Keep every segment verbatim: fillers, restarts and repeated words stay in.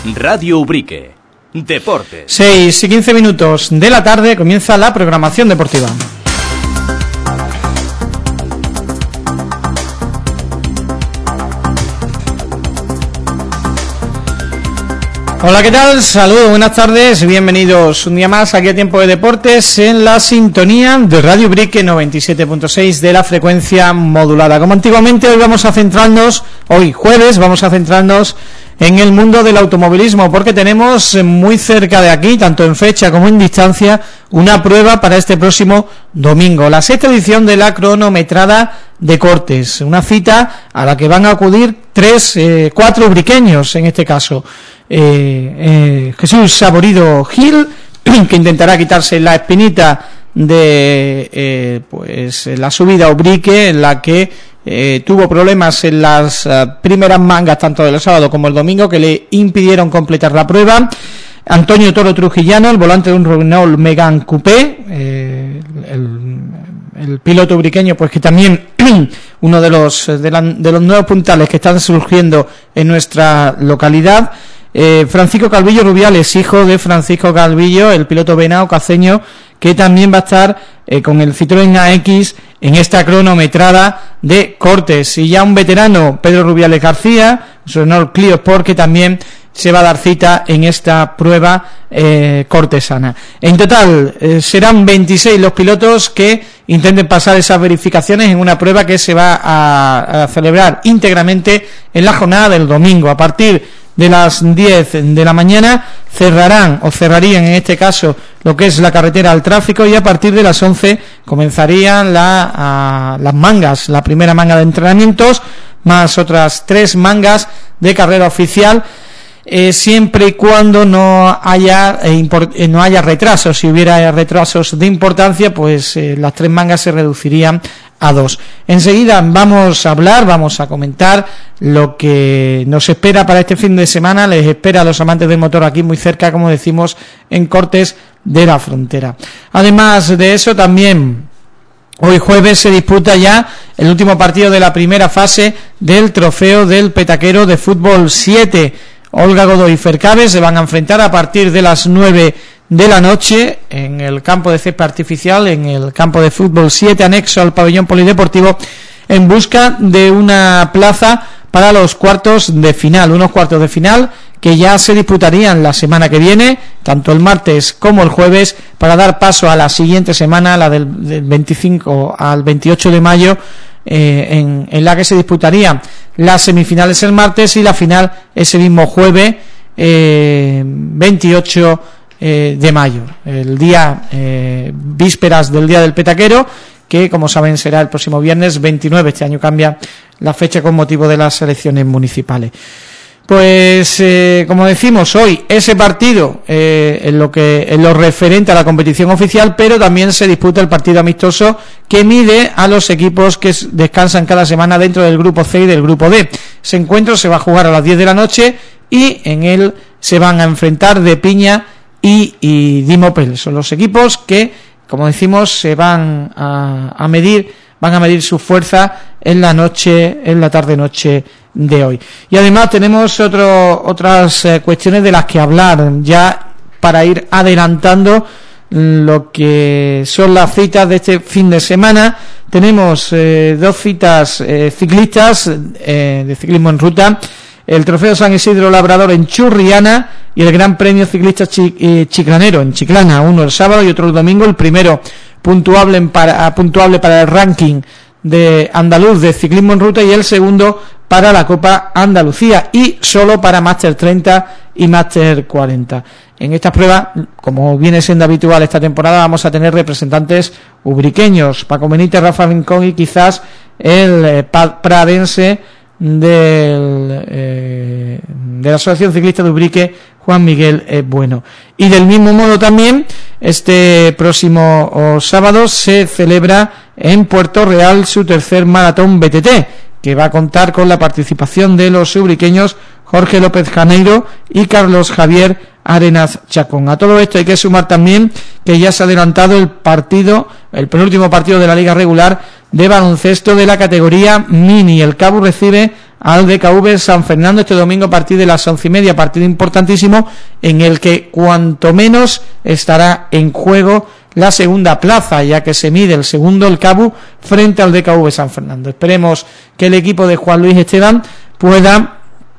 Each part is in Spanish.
Radio Ubrique. Deportes. seis y quince minutos de la tarde comienza la programación deportiva. Hola, ¿qué tal? Saludos, buenas tardes, bienvenidos un día más aquí a Tiempo de Deportes en la sintonía de Radio Ubrique noventa y siete punto seis de la frecuencia modulada. Como antiguamente, hoy vamos a centrarnos, hoy jueves, vamos a centrarnos en el mundo del automovilismo, porque tenemos muy cerca de aquí, tanto en fecha como en distancia, una prueba para este próximo domingo, la sexta edición de la cronometrada de Cortes, una cita a la que van a acudir tres, eh, cuatro ubriqueños en este caso. Eh, eh, Jesús Saborido Gil, que intentará quitarse la espinita de eh, pues la subida a Ubrique, en la que eh, tuvo problemas en las uh, primeras mangas tanto del sábado como el domingo, que le impidieron completar la prueba. Antonio Toro Trujillano, el volante de un Renault Megane Coupé, eh, el, el piloto ubriqueño, pues que también uno de los de, la, de los nuevos puntales que están surgiendo en nuestra localidad. Eh, Francisco Calvillo Rubiales, hijo de Francisco Calvillo, el piloto venao caceño, que también va a estar eh, con el Citroën A X en esta cronometrada de Cortes. Y ya un veterano, Pedro Rubiales García, su Renault Clio Sport, que también se va a dar cita en esta prueba eh, cortesana. En total eh, serán veintiséis los pilotos que intenten pasar esas verificaciones en una prueba que se va a, a celebrar íntegramente en la jornada del domingo. A partir de las diez de la mañana cerrarán o cerrarían en este caso lo que es la carretera al tráfico, y a partir de las once comenzarían la, a, las mangas, la primera manga de entrenamientos más otras tres mangas de carrera oficial, eh, siempre y cuando no haya eh, import, eh, no haya retrasos. Si hubiera retrasos de importancia, pues eh, las tres mangas se reducirían a dos. Enseguida vamos a hablar, vamos a comentar lo que nos espera para este fin de semana. Les espera a los amantes del motor aquí muy cerca, como decimos, en Cortes de la Frontera. Además de eso, también hoy jueves se disputa ya el último partido de la primera fase del Trofeo del Petaquero de Fútbol siete. Olga Godoy y Fercabe se van a enfrentar a partir de las nueve de la noche en el campo de césped artificial, en el campo de fútbol siete anexo al pabellón polideportivo, en busca de una plaza para los cuartos de final, unos cuartos de final que ya se disputarían la semana que viene, tanto el martes como el jueves, para dar paso a la siguiente semana, la del, del veinticinco al veintiocho de mayo, eh, en, en la que se disputarían las semifinales el martes y la final ese mismo jueves, eh, veintiocho de mayo, el día eh, vísperas del día del petaquero, que como saben será el próximo viernes veintinueve. Este año cambia la fecha con motivo de las elecciones municipales. Pues eh, como decimos, hoy ese partido eh, en lo que en lo referente a la competición oficial, pero también se disputa el partido amistoso que mide a los equipos que descansan cada semana dentro del grupo C y del grupo D. Ese encuentro se va a jugar a las diez de la noche y en él se van a enfrentar De Piña y, y Dimopel. Son los equipos que, como decimos, se van a, a medir, van a medir su fuerza en la noche, en la tarde noche de hoy. Y además tenemos otro, otras eh, cuestiones de las que hablar ya para ir adelantando lo que son las citas de este fin de semana. Tenemos eh, dos citas eh, ciclistas eh, de ciclismo en ruta. El Trofeo San Isidro Labrador en Churriana y el Gran Premio Ciclista Chi, eh, Chiclanero en Chiclana, uno el sábado y otro el domingo. El primero puntuable para, puntuable para el ranking de andaluz de ciclismo en ruta y el segundo para la Copa Andalucía y solo para Máster treinta y Máster cuarenta. En estas pruebas, como viene siendo habitual esta temporada, vamos a tener representantes ubriqueños, Paco Benítez, Rafa Rincón y quizás el eh, pradense del eh, de la Asociación Ciclista de Ubrique, Juan Miguel eh, Bueno. Y del mismo modo también este próximo oh, sábado se celebra en Puerto Real su tercer maratón B T T, que va a contar con la participación de los ubriqueños Jorge López Janeiro y Carlos Javier Arenas Chacón. A todo esto hay que sumar también que ya se ha adelantado el partido, el penúltimo partido de la liga regular de baloncesto de la categoría mini. El Cabo recibe al D K V San Fernando este domingo a partir de las once y media, partido importantísimo en el que cuanto menos estará en juego la segunda plaza, ya que se mide el segundo, el Cabu, frente al D K V San Fernando. Esperemos que el equipo de Juan Luis Esteban pueda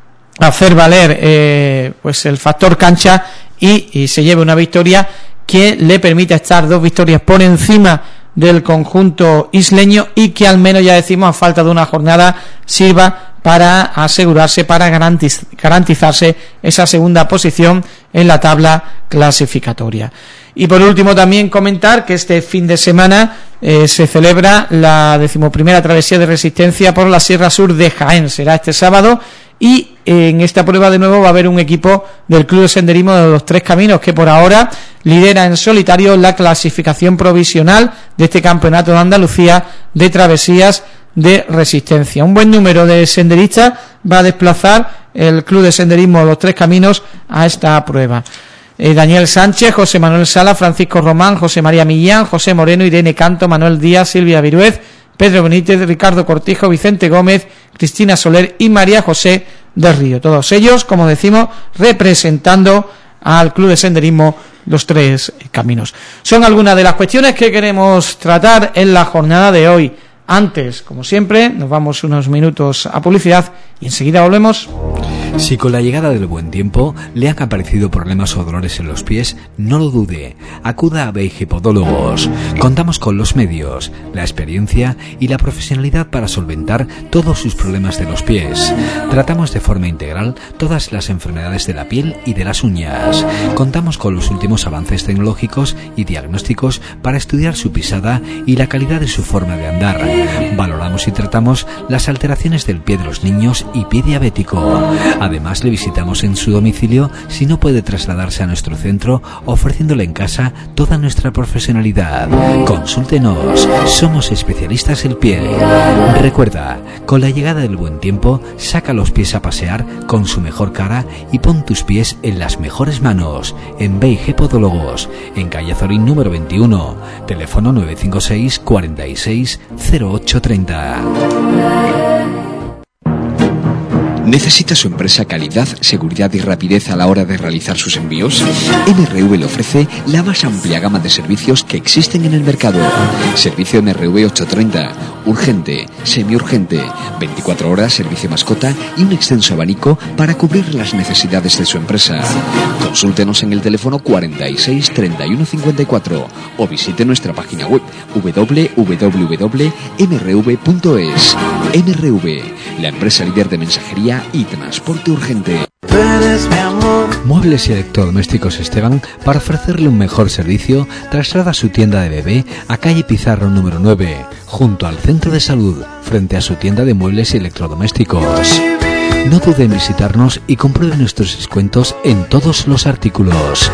hacer valer eh, pues el factor cancha y, y se lleve una victoria que le permita estar dos victorias por encima del conjunto isleño y que al menos, ya decimos, a falta de una jornada sirva para asegurarse, para garantiz- garantizarse esa segunda posición en la tabla clasificatoria. Y por último también comentar que este fin de semana eh, se celebra la decimoprimera travesía de resistencia por la Sierra Sur de Jaén. Será este sábado y eh, en esta prueba de nuevo va a haber un equipo del Club de Senderismo de los Tres Caminos que por ahora lidera en solitario la clasificación provisional de este campeonato de Andalucía de travesías de resistencia. Un buen número de senderistas va a desplazar el Club de Senderismo de los Tres Caminos a esta prueba. Eh, Daniel Sánchez, José Manuel Sala, Francisco Román, José María Millán, José Moreno, Irene Canto, Manuel Díaz, Silvia Viruez, Pedro Benítez, Ricardo Cortijo, Vicente Gómez, Cristina Soler y María José del Río. Todos ellos, como decimos, representando al Club de Senderismo Los Tres Caminos. Son algunas de las cuestiones que queremos tratar en la jornada de hoy. Antes, como siempre, nos vamos unos minutos a publicidad y enseguida volvemos. Si con la llegada del buen tiempo le han aparecido problemas o dolores en los pies, no lo dude, acuda a Beige Podólogos. Contamos con los medios, la experiencia y la profesionalidad para solventar todos sus problemas de los pies. Tratamos de forma integral todas las enfermedades de la piel y de las uñas. Contamos con los últimos avances tecnológicos y diagnósticos para estudiar su pisada y la calidad de su forma de andar. Valoramos y tratamos las alteraciones del pie de los niños y pie diabético. Además, le visitamos en su domicilio si no puede trasladarse a nuestro centro, ofreciéndole en casa toda nuestra profesionalidad. Consúltenos, somos especialistas en piel. Recuerda, con la llegada del buen tiempo, saca los pies a pasear con su mejor cara y pon tus pies en las mejores manos. En Beige Podólogos, en calle Azorín número veintiuno, teléfono nueve cinco seis, cuarenta y seis, cero ocho treinta. ¿Necesita su empresa calidad, seguridad y rapidez a la hora de realizar sus envíos? M R V le ofrece la más amplia gama de servicios que existen en el mercado. Servicio M R V ochocientos treinta, urgente, semiurgente, veinticuatro horas, servicio mascota y un extenso abanico para cubrir las necesidades de su empresa. Consúltenos en el teléfono cuarenta y seis, treinta y uno, cincuenta y cuatro o visite nuestra página web doble u doble u doble u punto m r v punto es. M R V, la empresa líder de mensajería y transporte urgente. Muebles y electrodomésticos Esteban, para ofrecerle un mejor servicio, traslada su tienda de bebé a calle Pizarro número nueve, junto al centro de salud, frente a su tienda de muebles y electrodomésticos. No dude en visitarnos y compruebe nuestros descuentos en todos los artículos.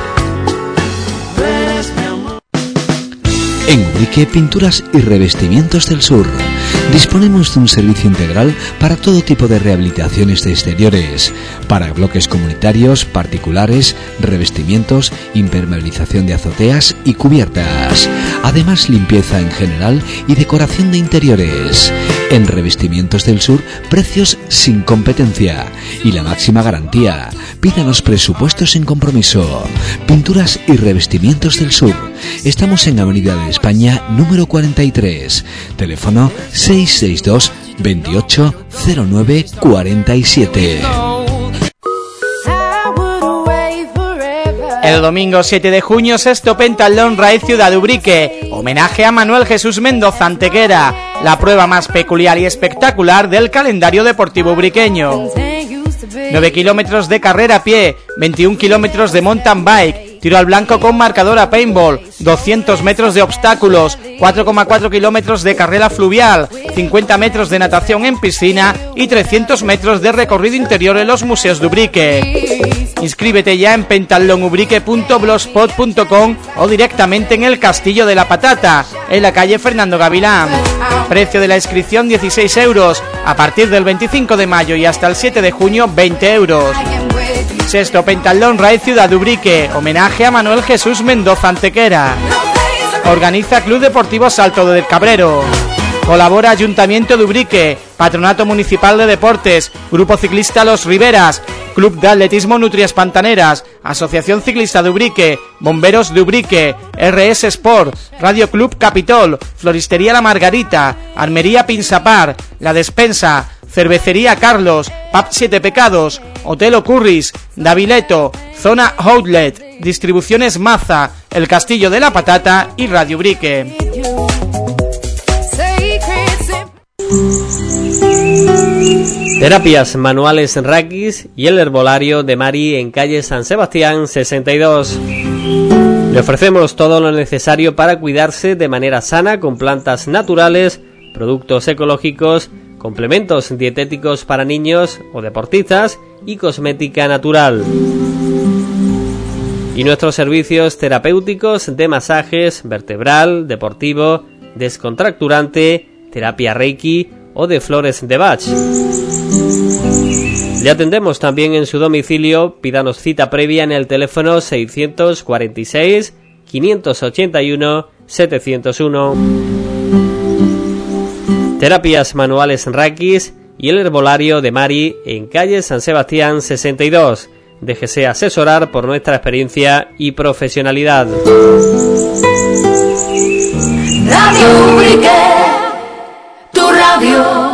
En Ubrique, Pinturas y Revestimientos del Sur. Disponemos de un servicio integral para todo tipo de rehabilitaciones de exteriores, para bloques comunitarios, particulares, revestimientos, impermeabilización de azoteas y cubiertas. Además, limpieza en general y decoración de interiores. En Revestimientos del Sur, precios sin competencia y la máxima garantía. Pídanos presupuestos sin compromiso. Pinturas y Revestimientos del Sur. Estamos en Avenida de España número cuarenta y tres. Teléfono seis seis dos, veintiocho, cero nueve, cuarenta y siete. El domingo siete de junio, sexto Pentalón Raíz Ciudad de Ubrique, homenaje a Manuel Jesús Mendoza Antequera, la prueba más peculiar y espectacular del calendario deportivo ubriqueño. nueve kilómetros de carrera a pie, veintiún kilómetros de mountain bike, tiro al blanco con marcador a paintball, doscientos metros de obstáculos, cuatro coma cuatro kilómetros de carrera fluvial, cincuenta metros de natación en piscina y trescientos metros de recorrido interior en los museos de Ubrique. Inscríbete ya en pentalónubrique punto blogspot punto com o directamente en el Castillo de la Patata, en la calle Fernando Gavilán. Precio de la inscripción dieciséis euros, a partir del veinticinco de mayo y hasta el siete de junio veinte euros. Sexto Pentalón Raíz Ciudad de Ubrique, homenaje a Manuel Jesús Mendoza Antequera. Organiza Club Deportivo Salto del Cabrero. Colabora Ayuntamiento de Ubrique, Patronato Municipal de Deportes, Grupo Ciclista Los Riberas, Club de Atletismo Nutrias Pantaneras, Asociación Ciclista de Ubrique, Bomberos de Ubrique, R S Sport, Radio Club Capitol, Floristería La Margarita, Armería Pinsapar, La Despensa, Cervecería Carlos, Pub Siete Pecados, Hotel Ocurris, Davileto, Zona Outlet, Distribuciones Maza, El Castillo de la Patata y Radio Ubrique. Terapias manuales Rakis y el herbolario de Mari en calle San Sebastián sesenta y dos. Le ofrecemos todo lo necesario para cuidarse de manera sana con plantas naturales, productos ecológicos, complementos dietéticos para niños o deportistas y cosmética natural. Y nuestros servicios terapéuticos de masajes vertebral, deportivo, descontracturante, terapia Reiki o de flores de Bach. Le atendemos también en su domicilio. Pídanos cita previa en el teléfono seiscientos cuarenta y seis, quinientos ochenta y uno, setecientos uno. Terapias manuales Rakis y el herbolario de Mari en calle San Sebastián sesenta y dos. Déjese asesorar por nuestra experiencia y profesionalidad. Radio Ubrique, tu radio.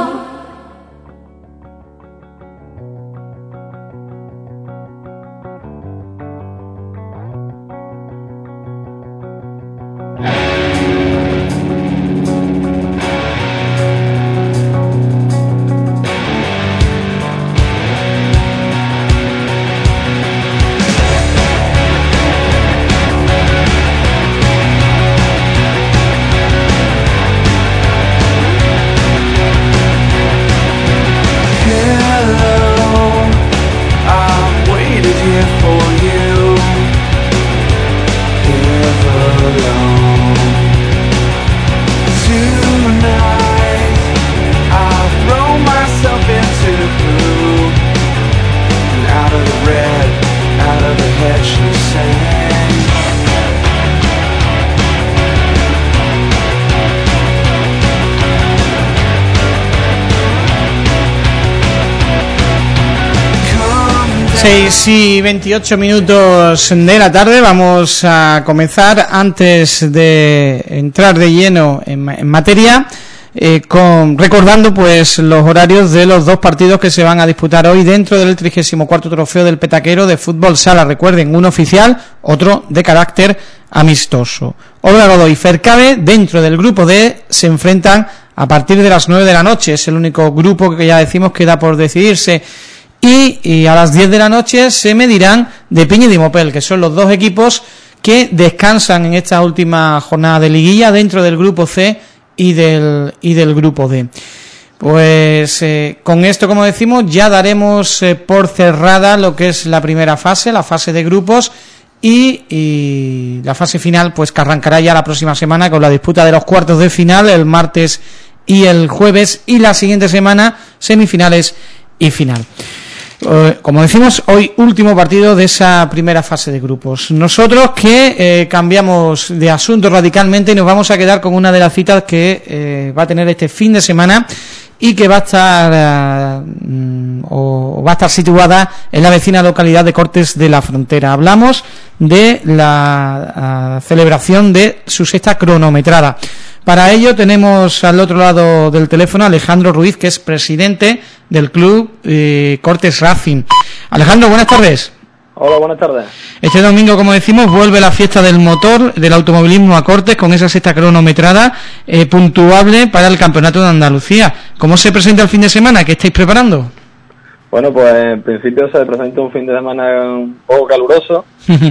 seis y veintiocho minutos de la tarde. Vamos a comenzar, antes de entrar de lleno en, en materia, eh, con, recordando pues los horarios de los dos partidos que se van a disputar hoy dentro del trigésimo cuarto trofeo del Petaquero de fútbol sala. Recuerden, uno oficial, otro de carácter amistoso. Obra y Fercabe, dentro del grupo D, se enfrentan a partir de las nueve de la noche. Es el único grupo que ya decimos queda por decidirse. Y, y a las diez de la noche se medirán de Piña y de Mopel, que son los dos equipos que descansan en esta última jornada de liguilla dentro del grupo C y del y del grupo D. Pues eh, con esto, como decimos, ya daremos eh, por cerrada lo que es la primera fase, la fase de grupos, y, y la fase final, pues que arrancará ya la próxima semana con la disputa de los cuartos de final el martes y el jueves, y la siguiente semana semifinales y final. Como decimos, hoy último partido de esa primera fase de grupos. Nosotros que eh, cambiamos de asunto radicalmente y nos vamos a quedar con una de las citas que eh, va a tener este fin de semana y que va a estar uh, o va a estar situada en la vecina localidad de Cortes de la Frontera. Hablamos de la uh, celebración de su sexta cronometrada. Para ello tenemos al otro lado del teléfono a Alejandro Ruiz, que es presidente del club eh, Cortes Racing. Alejandro, buenas tardes. Hola, buenas tardes. Este domingo, como decimos, vuelve la fiesta del motor, del automovilismo a Cortes, con esa sexta cronometrada eh, puntuable para el Campeonato de Andalucía. ¿Cómo se presenta el fin de semana? ¿Qué estáis preparando? Bueno, pues en principio se presenta un fin de semana un poco caluroso,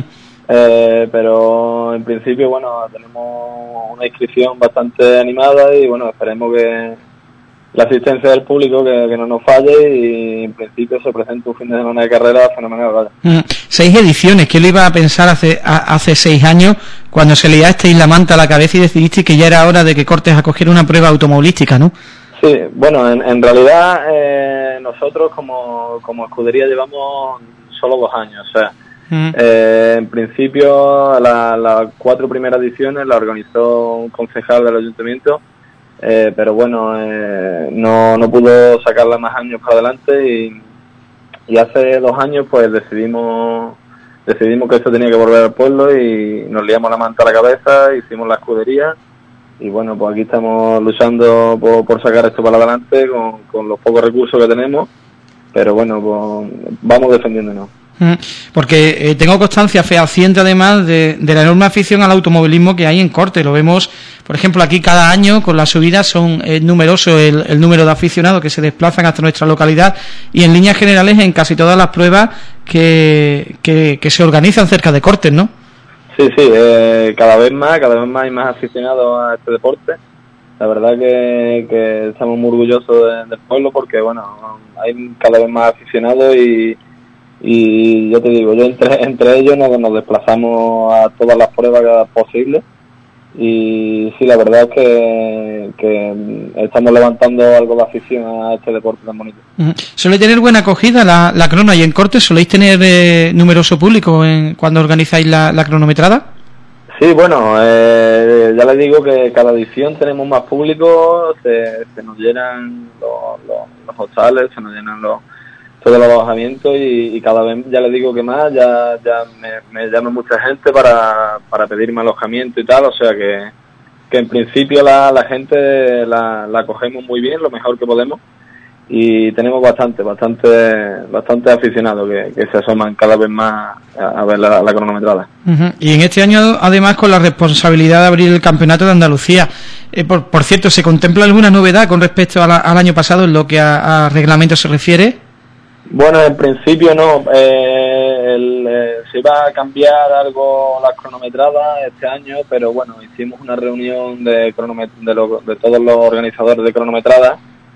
eh, pero en principio, bueno, tenemos una inscripción bastante animada y, bueno, esperemos que la asistencia del público que, que no nos falle, y en principio se presenta un fin de semana de carrera fenomenal, ¿vale? Mm, seis ediciones, ¿qué le iba a pensar hace a, hace seis años cuando se le liasteis la manta a la cabeza y decidisteis que ya era hora de que Cortes acogiera una prueba automovilística, ¿no? Sí, bueno, en, en realidad eh, nosotros como, como escudería llevamos solo dos años, o sea, mm. eh, en principio las la cuatro primeras ediciones las organizó un concejal del ayuntamiento, eh, pero bueno, eh, no, no pudo sacarla más años para adelante y, y hace dos años pues decidimos decidimos que esto tenía que volver al pueblo y nos liamos la manta a la cabeza, hicimos la escudería y bueno, pues aquí estamos luchando por, por sacar esto para adelante con, con los pocos recursos que tenemos, pero bueno, pues vamos defendiéndonos. Porque eh, tengo constancia fehaciente además de, de la enorme afición al automovilismo que hay en Corte. Lo vemos, por ejemplo, aquí cada año con las subidas son eh, numeroso el, el número de aficionados que se desplazan hasta nuestra localidad y en líneas generales en casi todas las pruebas que, que, que se organizan cerca de Cortes, ¿no? Sí, sí, eh, cada vez más, cada vez más hay más aficionados a este deporte. La verdad que, que estamos muy orgullosos de, del pueblo porque, bueno, hay cada vez más aficionados y y yo te digo, yo entre entre ellos nos, nos desplazamos a todas las pruebas posibles y sí, la verdad es que, que estamos levantando algo de afición a este deporte tan bonito. Uh-huh. ¿Suele tener buena acogida la, la crono y en Cortes? ¿Soléis tener eh, numeroso público en, cuando organizáis la, la cronometrada? Sí, bueno, eh, ya les digo que cada edición tenemos más público, se, se nos llenan los, los, los hostales, se nos llenan los todos los alojamientos y, y cada vez ya les digo que más, ya ya me, me llama mucha gente para, para pedirme alojamiento y tal, o sea que, que en principio la, la gente la, la cogemos muy bien, lo mejor que podemos y tenemos bastante, bastante bastante aficionados que, que se asoman cada vez más a, a ver la, la cronometrada. Uh-huh. Y en este año además con la responsabilidad de abrir el Campeonato de Andalucía, eh, por, por cierto, ¿se contempla alguna novedad con respecto a la, al año pasado en lo que a, a reglamento se refiere? Bueno, en principio no, eh, el, eh, se iba a cambiar algo las cronometradas este año, pero bueno, hicimos una reunión de, cronomet- de, lo, de todos los organizadores de cronometradas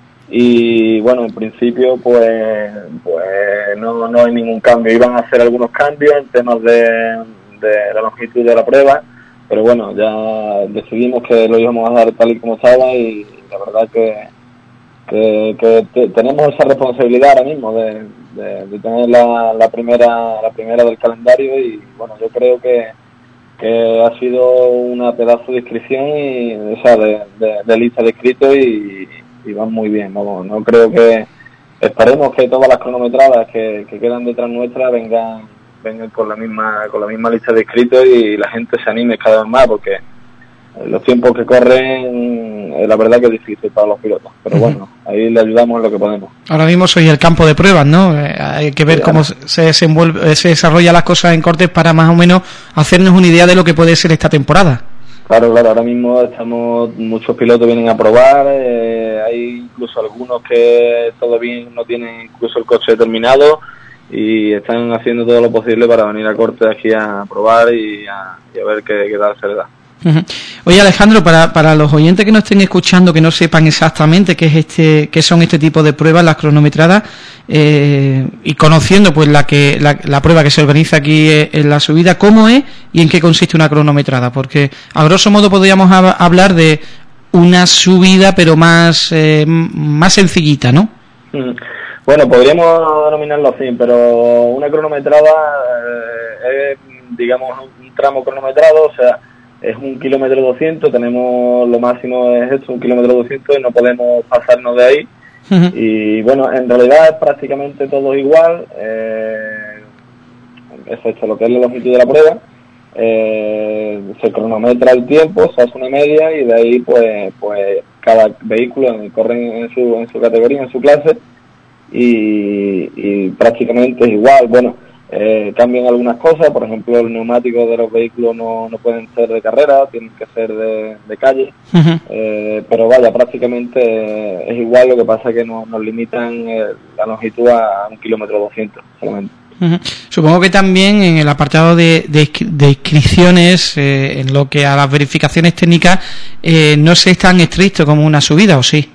y bueno, en principio pues pues no, no hay ningún cambio, iban a hacer algunos cambios en temas de, de la longitud de la prueba, pero bueno, ya decidimos que lo íbamos a dar tal y como estaba y la verdad que que, que te, tenemos esa responsabilidad ahora mismo de, de, de tener la, la primera la primera del calendario y bueno, yo creo que, que ha sido una pedazo de inscripción y o sea de, de, de lista de inscritos y, y van muy bien, vamos, no creo que esperemos que todas las cronometradas que, que quedan detrás nuestra vengan vengan con la misma con la misma lista de inscritos y la gente se anime cada vez más porque los tiempos que corren, eh, la verdad que es difícil para los pilotos, pero bueno, ahí le ayudamos en lo que podemos. Ahora mismo soy el campo de pruebas, ¿no? Eh, hay que ver sí, cómo se desenvuelve, se desarrollan las cosas en Cortes para más o menos hacernos una idea de lo que puede ser esta temporada. Claro, claro, ahora mismo estamos, muchos pilotos vienen a probar, eh, hay incluso algunos que todavía no tienen incluso el coche terminado y están haciendo todo lo posible para venir a Cortes aquí a probar y a, y a ver qué, qué tal se le da. Uh-huh. Oye, Alejandro, para, para los oyentes que no estén escuchando, que no sepan exactamente qué es este, qué son este tipo de pruebas, las cronometradas, eh, y conociendo pues la que la, la prueba que se organiza aquí en la subida, ¿cómo es y en qué consiste una cronometrada? Porque a grosso modo podríamos hab- hablar de una subida, pero más eh, más sencillita, ¿no? Uh-huh. Bueno, podríamos denominarlo así, pero una cronometrada eh, es, digamos, un tramo cronometrado, o sea, es un kilómetro doscientos, tenemos lo máximo es esto, un kilómetro doscientos y no podemos pasarnos de ahí. Uh-huh. Y bueno, en realidad es prácticamente todo igual, eh, excepto lo que es la longitud de la prueba. Eh, se cronometra el tiempo, se hace una media y de ahí pues pues cada vehículo corre en su, en su categoría, en su clase y, y prácticamente es igual. Bueno, Eh, cambian algunas cosas, por ejemplo los neumáticos de los vehículos no, no pueden ser de carrera, tienen que ser de, de calle, uh-huh. eh, pero vaya, prácticamente eh, es igual, lo que pasa es que no, nos limitan eh, la longitud a un kilómetro doscientos solamente. Uh-huh. Supongo que también en el apartado de, de, de inscripciones, eh, en lo que a las verificaciones técnicas, eh, no se es tan estricto como una subida, ¿o sí?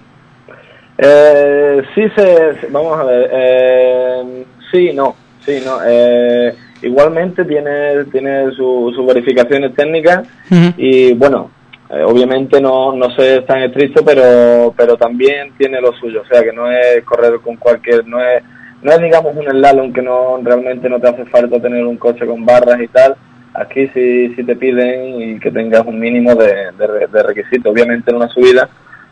Eh, sí, se, vamos a ver, eh, sí, no. Sí, no, eh, igualmente tiene tiene sus su verificaciones técnicas uh-huh. y bueno, eh, obviamente no no sé tan estricto, pero pero también tiene lo suyo, o sea que no es correr con cualquier, no es no es digamos un slalom que no realmente no te hace falta tener un coche con barras y tal. Aquí sí sí te piden y que tengas un mínimo de, de, de requisitos, obviamente en una subida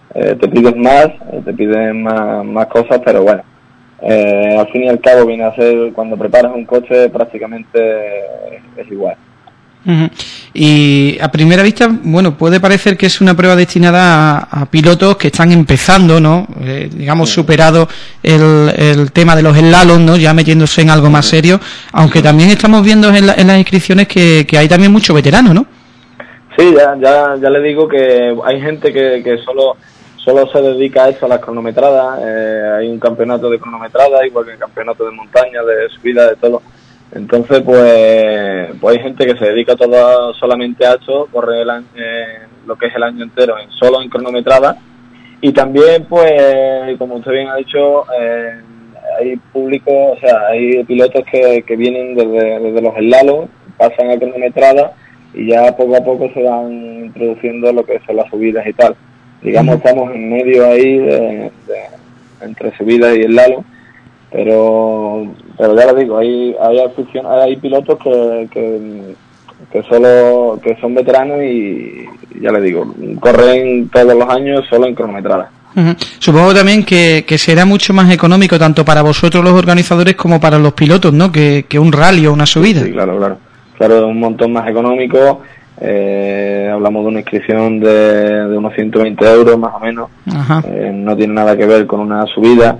eh, te piden más, eh, te piden más, más cosas, pero bueno, eh, al fin y al cabo viene a ser, cuando preparas un coche prácticamente es igual. Uh-huh. Y a primera vista, bueno, puede parecer que es una prueba destinada a, a pilotos que están empezando, ¿no? Eh, digamos, sí. superado el, el tema de los slalom, ¿no? Ya metiéndose en algo más serio, aunque también estamos viendo en, la, en las inscripciones que, que hay también mucho veterano, ¿no? Sí, ya, ya, ya le digo que hay gente que, que solo solo se dedica a eso, a las cronometradas. Eh, hay un campeonato de cronometrada, igual que el campeonato de montaña, de subida, de todo. Entonces, pues, pues hay gente que se dedica todo solamente a eso, corre el año, eh, lo que es el año entero en solo en cronometrada. Y también, pues, como usted bien ha dicho, eh, hay público, o sea, hay pilotos que, que vienen desde, desde los slalom, pasan a cronometrada y ya poco a poco se van introduciendo lo que son las subidas y tal. Digamos, estamos en medio ahí de, de, entre subidas y slalom. Pero pero ya lo digo, hay hay afición, hay pilotos que, que que solo que son veteranos y ya le digo, corren todos los años solo en cronometrada. Uh-huh. Supongo también que, que será mucho más económico tanto para vosotros los organizadores como para los pilotos, ¿no? Que, que un rally o una subida. Sí, claro, claro. Claro, es un montón más económico. Eh, hablamos de una inscripción de, de unos ciento veinte euros más o menos. Eh, no tiene nada que ver con una subida.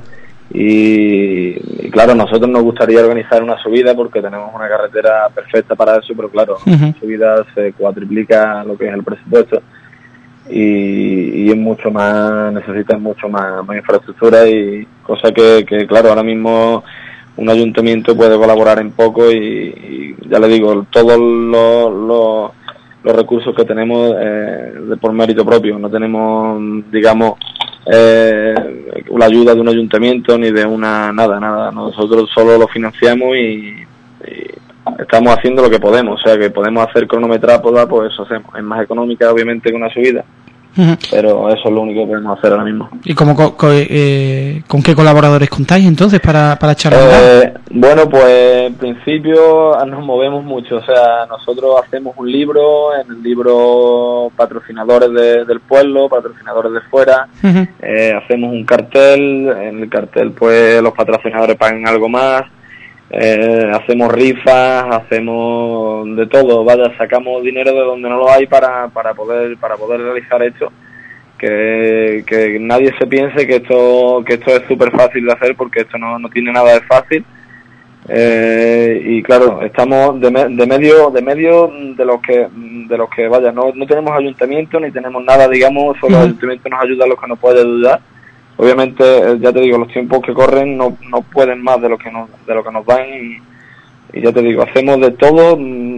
Y, y claro, a nosotros nos gustaría organizar una subida porque tenemos una carretera perfecta para eso, pero claro, uh-huh. la subida se cuatriplica lo que es el presupuesto y, y es mucho más, necesitan mucho más, más infraestructura y cosa que, que claro, ahora mismo un ayuntamiento puede colaborar en poco y, y ya le digo, todos los, los, los recursos que tenemos eh, de por mérito propio, no tenemos, digamos, Eh, la ayuda de un ayuntamiento ni de una nada, nada. Nosotros solo lo financiamos y, y estamos haciendo lo que podemos, o sea que podemos hacer cronometrada, pues eso hacemos. Es más económica obviamente que una subida, uh-huh. pero eso es lo único que podemos hacer ahora mismo. ¿Y cómo, co, co, eh, con qué colaboradores contáis entonces para, para echar la eh, Bueno, pues en principio nos movemos mucho, o sea, nosotros hacemos un libro, en el libro patrocinadores de, del pueblo, patrocinadores de fuera, uh-huh. eh, hacemos un cartel, en el cartel pues los patrocinadores pagan algo más, eh, hacemos rifas, hacemos de todo, vaya, sacamos dinero de donde no lo hay para, para poder, para poder realizar esto. Que, que nadie se piense que esto que esto es súper fácil de hacer porque esto no, no tiene nada de fácil eh, y claro, estamos de, me, de medio de medio de los que de los que vaya, no, no tenemos ayuntamiento ni tenemos nada, digamos, solo el ayuntamiento nos ayuda a los que nos puede ayudar. Obviamente, ya te digo, los tiempos que corren no, no pueden más de lo que nos de lo que nos dan y, y ya te digo, hacemos de todo,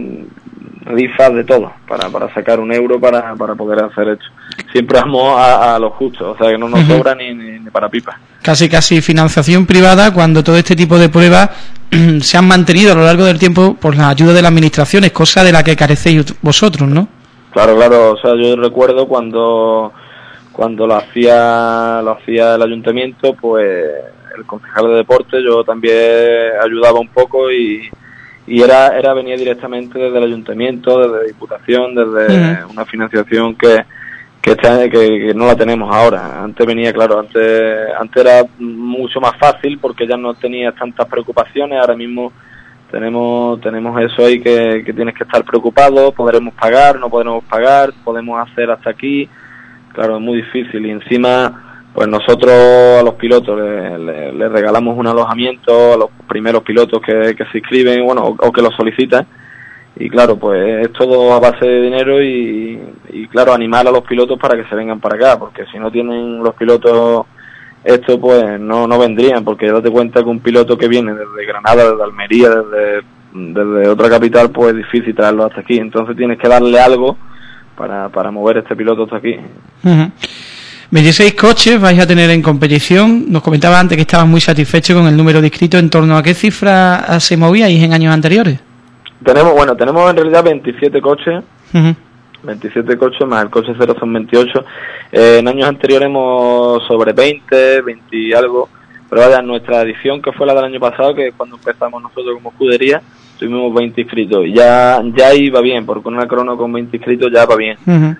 rifas de todo para para sacar un euro para para poder hacer esto. Siempre vamos a, a lo justo, o sea que no nos uh-huh. sobra ni, ni, ni para pipa. Casi casi financiación privada cuando todo este tipo de pruebas se han mantenido a lo largo del tiempo por la ayuda de las administraciones, cosa de la que carecéis vosotros, ¿no? Claro, claro, o sea, yo recuerdo cuando cuando lo hacía lo hacía el ayuntamiento, pues el concejal de deporte, yo también ayudaba un poco y y era era venía directamente desde el ayuntamiento, desde la diputación, desde uh-huh. una financiación que que, este, que que no la tenemos ahora. Antes venía, claro, antes antes era mucho más fácil porque ya no tenías tantas preocupaciones. Ahora mismo tenemos tenemos eso ahí que, que tienes que estar preocupado, podremos pagar, no podremos pagar, podemos hacer hasta aquí. Claro, es muy difícil y encima pues nosotros a los pilotos les le, le regalamos un alojamiento a los primeros pilotos que, que se inscriben, bueno, o, o que lo solicitan. Y claro, pues es todo a base de dinero y, y claro, animar a los pilotos para que se vengan para acá, porque si no tienen los pilotos esto, pues no no vendrían, porque date cuenta que un piloto que viene desde Granada, desde Almería, desde, desde otra capital, pues es difícil traerlo hasta aquí. Entonces tienes que darle algo para, para mover este piloto hasta aquí. Uh-huh. veintiséis coches vais a tener en competición. Nos comentaba antes que estabas muy satisfecho con el número de inscritos. ¿En torno a qué cifra se movíais en años anteriores? Tenemos, bueno, tenemos en realidad veintisiete coches. Uh-huh. veintisiete coches más el coche cero son veintiocho. Eh, en años anteriores hemos sobre veinte, veinte y algo. Pero vaya, en nuestra edición, que fue la del año pasado, que es cuando empezamos nosotros como escudería, tuvimos veinte inscritos. Y ya, ya iba bien, porque una crono con veinte inscritos ya va bien. Uh-huh.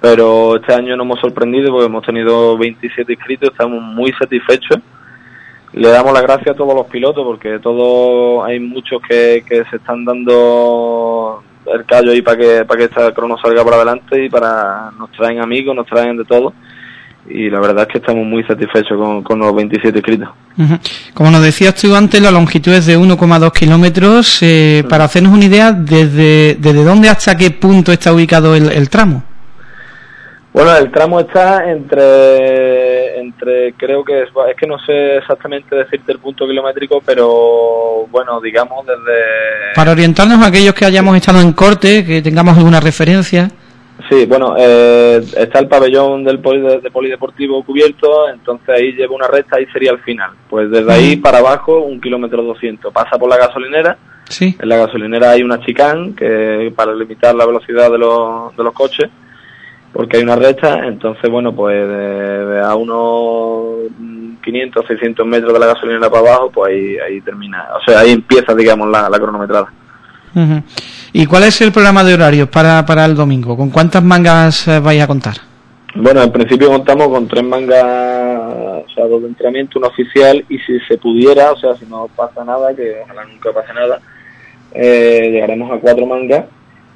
pero este año nos hemos sorprendido porque hemos tenido veintisiete inscritos, estamos muy satisfechos. Le damos las gracias a todos los pilotos porque todos hay muchos que, que se están dando el callo ahí para que para que esta crono salga para adelante y para nos traen amigos, nos traen de todo y la verdad es que estamos muy satisfechos con, con los veintisiete inscritos. Uh-huh. Como nos decías tú antes, la longitud es de uno coma dos kilómetros. Eh, uh-huh. Para hacernos una idea, ¿desde, desde dónde hasta qué punto está ubicado el, el tramo? Bueno, el tramo está entre, entre creo que es, es que no sé exactamente decirte el punto kilométrico, pero bueno, digamos desde... Para orientarnos a aquellos que hayamos estado en corte, que tengamos alguna referencia. Sí, bueno, eh, está el pabellón del poli, de polideportivo cubierto, entonces ahí lleva una recta, ahí sería el final. Pues desde ahí para abajo, un kilómetro doscientos. Pasa por la gasolinera. Sí. En la gasolinera hay una chicane que para limitar la velocidad de los, de los coches, porque hay una recta, entonces bueno, pues de, de a unos quinientos, seiscientos metros de la gasolinera para abajo, pues ahí, ahí termina, o sea, ahí empieza, digamos, la, la cronometrada. Uh-huh. ¿Y cuál es el programa de horarios para, para el domingo? ¿Con cuántas mangas eh, vais a contar? Bueno, en principio contamos con tres mangas, o sea, dos de entrenamiento, una oficial, y si se pudiera, o sea, si no pasa nada, que ojalá nunca pase nada, eh, llegaremos a cuatro mangas.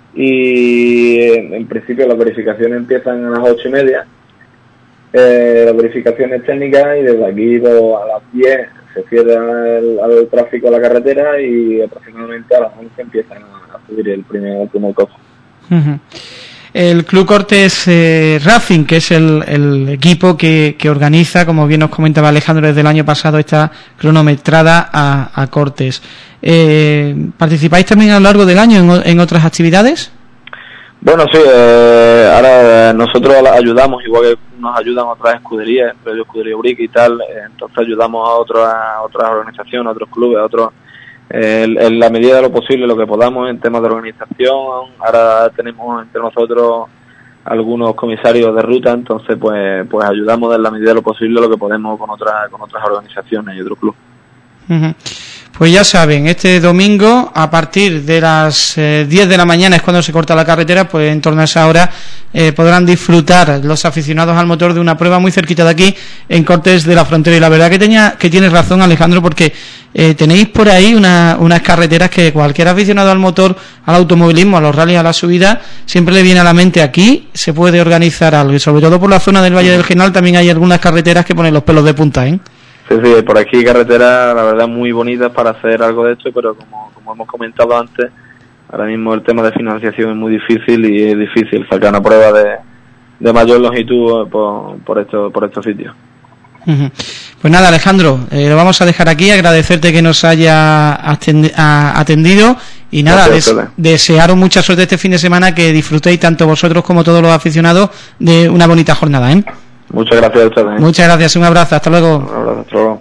Y en, en principio las verificaciones empiezan a las ocho y media, eh, las verificaciones técnicas, y desde aquí pues, a las diez se cierra el, el tráfico a la carretera y aproximadamente a las once empiezan a, a subir el primer, el primer coche. Uh-huh. El Club Cortes eh, Racing, que es el, el equipo que, que organiza, como bien nos comentaba Alejandro, desde el año pasado esta cronometrada a, a Cortes. Eh, ¿Participáis también a lo largo del año en, en otras actividades? Bueno, sí, eh, ahora nosotros ayudamos, igual que nos ayudan otras escuderías, entre ellos Escudería Ubrique y tal, eh, entonces ayudamos a, otro, a otras organizaciones, a otros clubes, a otros, eh, en, en la medida de lo posible, lo que podamos en temas de organización. Ahora tenemos entre nosotros algunos comisarios de ruta, entonces pues pues ayudamos en la medida de lo posible lo que podemos con otras con otras organizaciones y otros clubes. Uh-huh. Pues ya saben, este domingo a partir de las eh, diez de la mañana es cuando se corta la carretera, pues en torno a esa hora eh, podrán disfrutar los aficionados al motor de una prueba muy cerquita de aquí en Cortes de la Frontera. Y la verdad que tenía que tienes razón, Alejandro, porque eh, tenéis por ahí una, unas carreteras que cualquier aficionado al motor, al automovilismo, a los rallies, a la subida, siempre le viene a la mente. Aquí se puede organizar algo, y sobre todo por la zona del Valle del Genal también hay algunas carreteras que ponen los pelos de punta, ¿eh? Sí, sí, por aquí carreteras, la verdad, muy bonitas para hacer algo de esto, pero como, como hemos comentado antes, ahora mismo el tema de financiación es muy difícil y es difícil sacar una prueba de, de mayor longitud por, por, esto, por estos sitios. Uh-huh. Pues nada, Alejandro, eh, lo vamos a dejar aquí, agradecerte que nos haya atendido y nada, des, desearos mucha suerte este fin de semana, que disfrutéis tanto vosotros como todos los aficionados de una bonita jornada, ¿eh? Muchas gracias a ustedes. Muchas gracias, un abrazo, hasta luego. Un abrazo, hasta luego.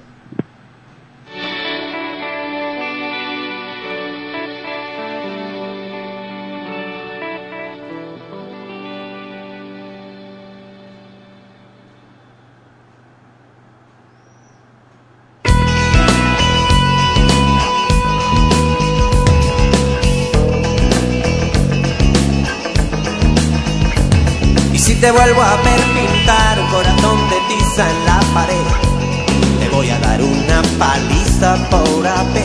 Y si te vuelvo a ver pintar un corazón de tiza en la pared, te voy a dar una paliza por haber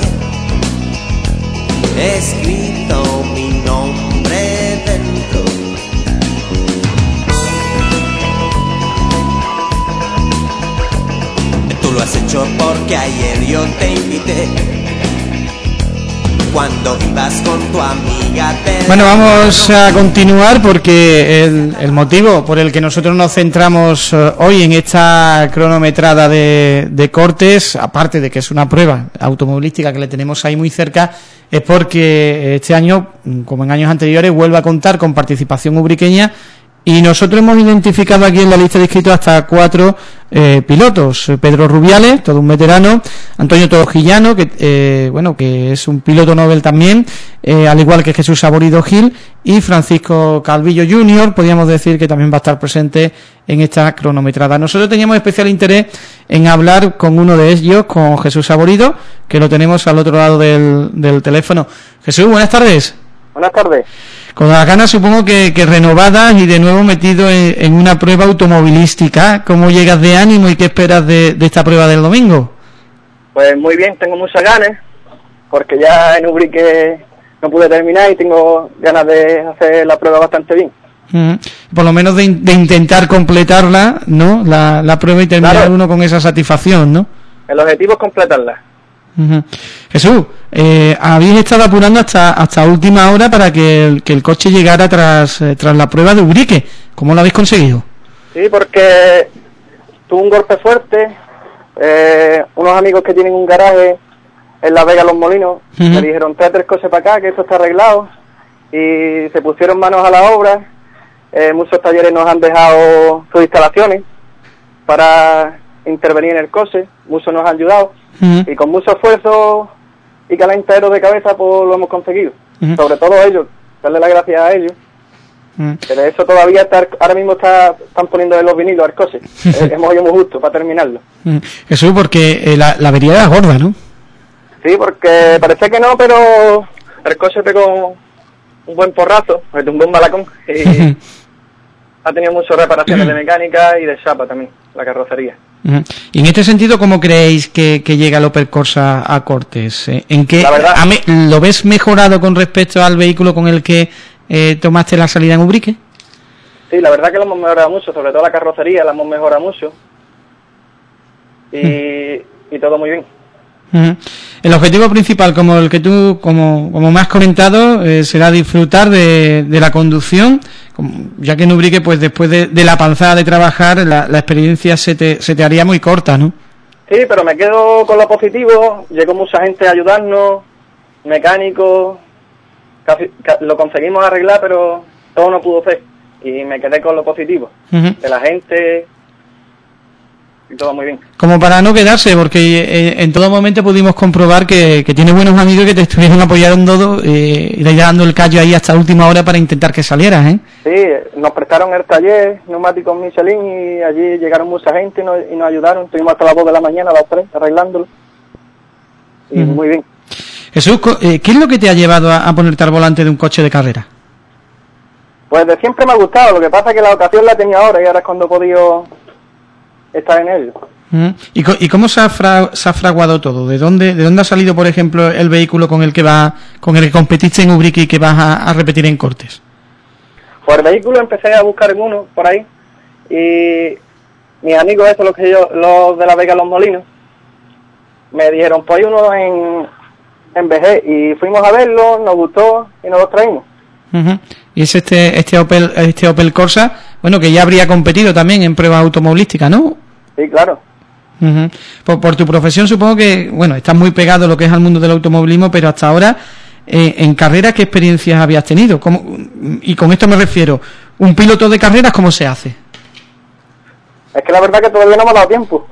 escrito mi nombre dentro. Tú lo has hecho porque ayer yo te invité, cuando ibas con tu amiga. Bueno, vamos a continuar porque el, el motivo por el que nosotros nos centramos uh, hoy en esta cronometrada de, de Cortes, aparte de que es una prueba automovilística que le tenemos ahí muy cerca, es porque este año, como en años anteriores, vuelve a contar con participación ubriqueña. Y nosotros hemos identificado aquí en la lista de inscritos hasta cuatro eh, pilotos: Pedro Rubiales, todo un veterano; Antonio Torojillano, que eh, bueno, que es un piloto Nobel también, eh, al igual que Jesús Saborido Gil; y Francisco Calvillo junior, podríamos decir que también va a estar presente en esta cronometrada. Nosotros teníamos especial interés en hablar con uno de ellos, con Jesús Saborido, que lo tenemos al otro lado del, del teléfono. Jesús, buenas tardes. Buenas tardes. Con las ganas supongo que, que renovadas y de nuevo metido en, en una prueba automovilística. ¿Cómo llegas de ánimo y qué esperas de, de esta prueba del domingo? Pues muy bien, tengo muchas ganas, porque ya en Ubrique no pude terminar y tengo ganas de hacer la prueba bastante bien. Uh-huh. Por lo menos de, de intentar completarla, ¿no? La, la prueba y terminar claro. uno con esa satisfacción, ¿no? El objetivo es completarla. Uh-huh. Jesús, eh, habéis estado apurando hasta hasta última hora para que el, que el coche llegara tras eh, tras la prueba de Ubrique. ¿Cómo lo habéis conseguido? Sí, porque tuvo un golpe fuerte. Eh, unos amigos que tienen un garaje en La Vega Los Molinos uh-huh. me dijeron, trae tres coches para acá, que esto está arreglado. Y se pusieron manos a la obra. Eh, muchos talleres nos han dejado sus instalaciones para intervenir en el coche. Muchos nos han ayudado. Uh-huh. Y con mucho esfuerzo y calentero de cabeza pues lo hemos conseguido. Uh-huh. Sobre todo ellos, darle las gracias a ellos. Uh-huh. Que de eso todavía está, ahora mismo está, están poniéndole los vinilos al coche. eh, hemos ido muy justo para terminarlo. Uh-huh. Eso porque eh, la, la avería era gorda, ¿no? Sí, porque parece que no, pero el coche pegó un buen porrazo, me tumbó un balacón y uh-huh. ha tenido muchas reparaciones de mecánica y de chapa también, la carrocería. Uh-huh. Y en este sentido, ¿cómo creéis que, que llega el Opel Corsa a Cortes? ¿Eh? ¿En qué verdad, me, lo ves mejorado con respecto al vehículo con el que eh, tomaste la salida en Ubrique? Sí, la verdad que lo hemos mejorado mucho, sobre todo la carrocería la hemos mejorado mucho y, uh-huh. y todo muy bien. Uh-huh. El objetivo principal, como el que tú, como, como me has comentado, eh, será disfrutar de, de la conducción, como, ya que en Ubrique, pues después de, de la panzada de trabajar, la, la experiencia se te, se te haría muy corta, ¿no? Sí, pero me quedo con lo positivo, llegó mucha gente a ayudarnos, mecánicos, casi, casi, lo conseguimos arreglar, pero todo no pudo ser, y me quedé con lo positivo, uh-huh. de la gente... y todo muy bien. Como para no quedarse, porque eh, en todo momento pudimos comprobar que, que tienes buenos amigos que te estuvieron apoyando todo eh, y dando el callo ahí hasta última hora para intentar que salieras, ¿eh? Sí, nos prestaron el taller, neumáticos Michelin, y allí llegaron mucha gente y nos, y nos ayudaron. Estuvimos hasta las dos de la mañana, a las tres, arreglándolo. Y uh-huh. muy bien. Jesús, eh, ¿qué es lo que te ha llevado a, a ponerte al volante de un coche de carrera? Pues de siempre me ha gustado, lo que pasa es que la ocasión la tenía ahora y ahora es cuando he podido... estar en ello. Uh-huh. ¿Y, co- ¿Y cómo se ha, fra- se ha fraguado todo? ¿De dónde de dónde ha salido, por ejemplo, el vehículo con el que va, con el que competiste en Ubrique y que vas a, a repetir en Cortes? Pues el vehículo empecé a buscar en uno por ahí y mis amigos estos, los que yo, los de La Vega Los Molinos, me dijeron, pues hay uno en en V G y fuimos a verlo, nos gustó y nos lo traímos. Uh-huh. Y es este este Opel este Opel Corsa, bueno, que ya habría competido también en pruebas automovilísticas, ¿no? Sí, claro. Uh-huh. Por, por tu profesión supongo que, bueno, estás muy pegado a lo que es al mundo del automovilismo, pero hasta ahora, eh, en carreras, ¿qué experiencias habías tenido? ¿Cómo, y con esto me refiero, ¿un piloto de carreras cómo se hace? Es que la verdad que todavía no me ha dado tiempo.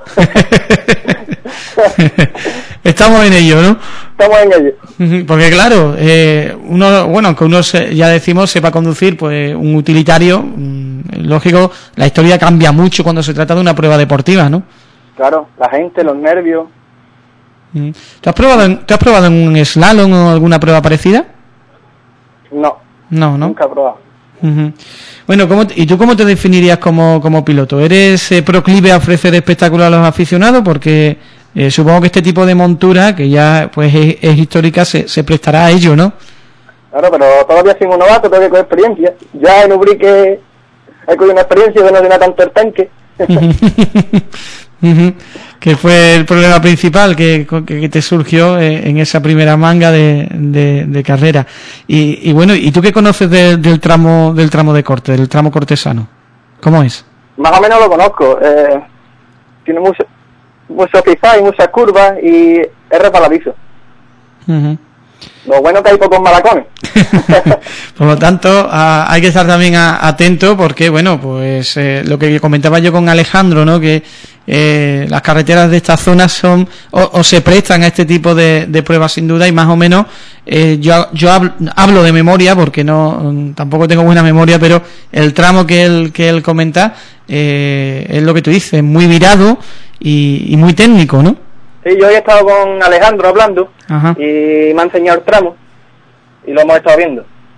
Estamos en ello, ¿no? Estamos en ello. Porque claro, eh, uno, bueno, aunque uno se, ya decimos sepa conducir, pues un utilitario, mmm, lógico, la historia cambia mucho cuando se trata de una prueba deportiva, ¿no? Claro, la gente, los nervios. ¿Te has probado en, ¿te has probado en un slalom o alguna prueba parecida? No. No, ¿no? Nunca he probado. Uh-huh. Bueno, ¿cómo te, ¿y tú cómo te definirías como, como piloto? ¿Eres eh, proclive a ofrecer espectáculos a los aficionados? Porque eh, supongo que este tipo de montura, que ya pues es, es histórica, se, se prestará a ello, ¿no? Claro, pero todavía soy un novato, tengo que coger experiencia. Ya en Ubrique he cogido una experiencia de no llenar tanto el tanque. Uh-huh. Que fue el problema principal que, que te surgió en esa primera manga de, de, de carrera. Y, y bueno, ¿y tú qué conoces de, del tramo del tramo de corte, del tramo cortesano? ¿Cómo es? Más o menos lo conozco. Eh, tiene mucho, mucho pizza y muchas curvas y es resbaladizo. Uh-huh. Lo bueno que hay pocos malacones. Por lo tanto, a, hay que estar también a, atento porque, bueno, pues eh, lo que comentaba yo con Alejandro, ¿no? Que eh, las carreteras de estas zonas son o, o se prestan a este tipo de, de pruebas sin duda y más o menos eh, yo yo hablo, hablo de memoria porque no tampoco tengo buena memoria, pero el tramo que él que él comenta eh, es lo que tú dices, muy virado y, y muy técnico, ¿no? Sí, yo he estado con Alejandro hablando. Ajá. Y me ha enseñado el tramo y lo hemos estado viendo.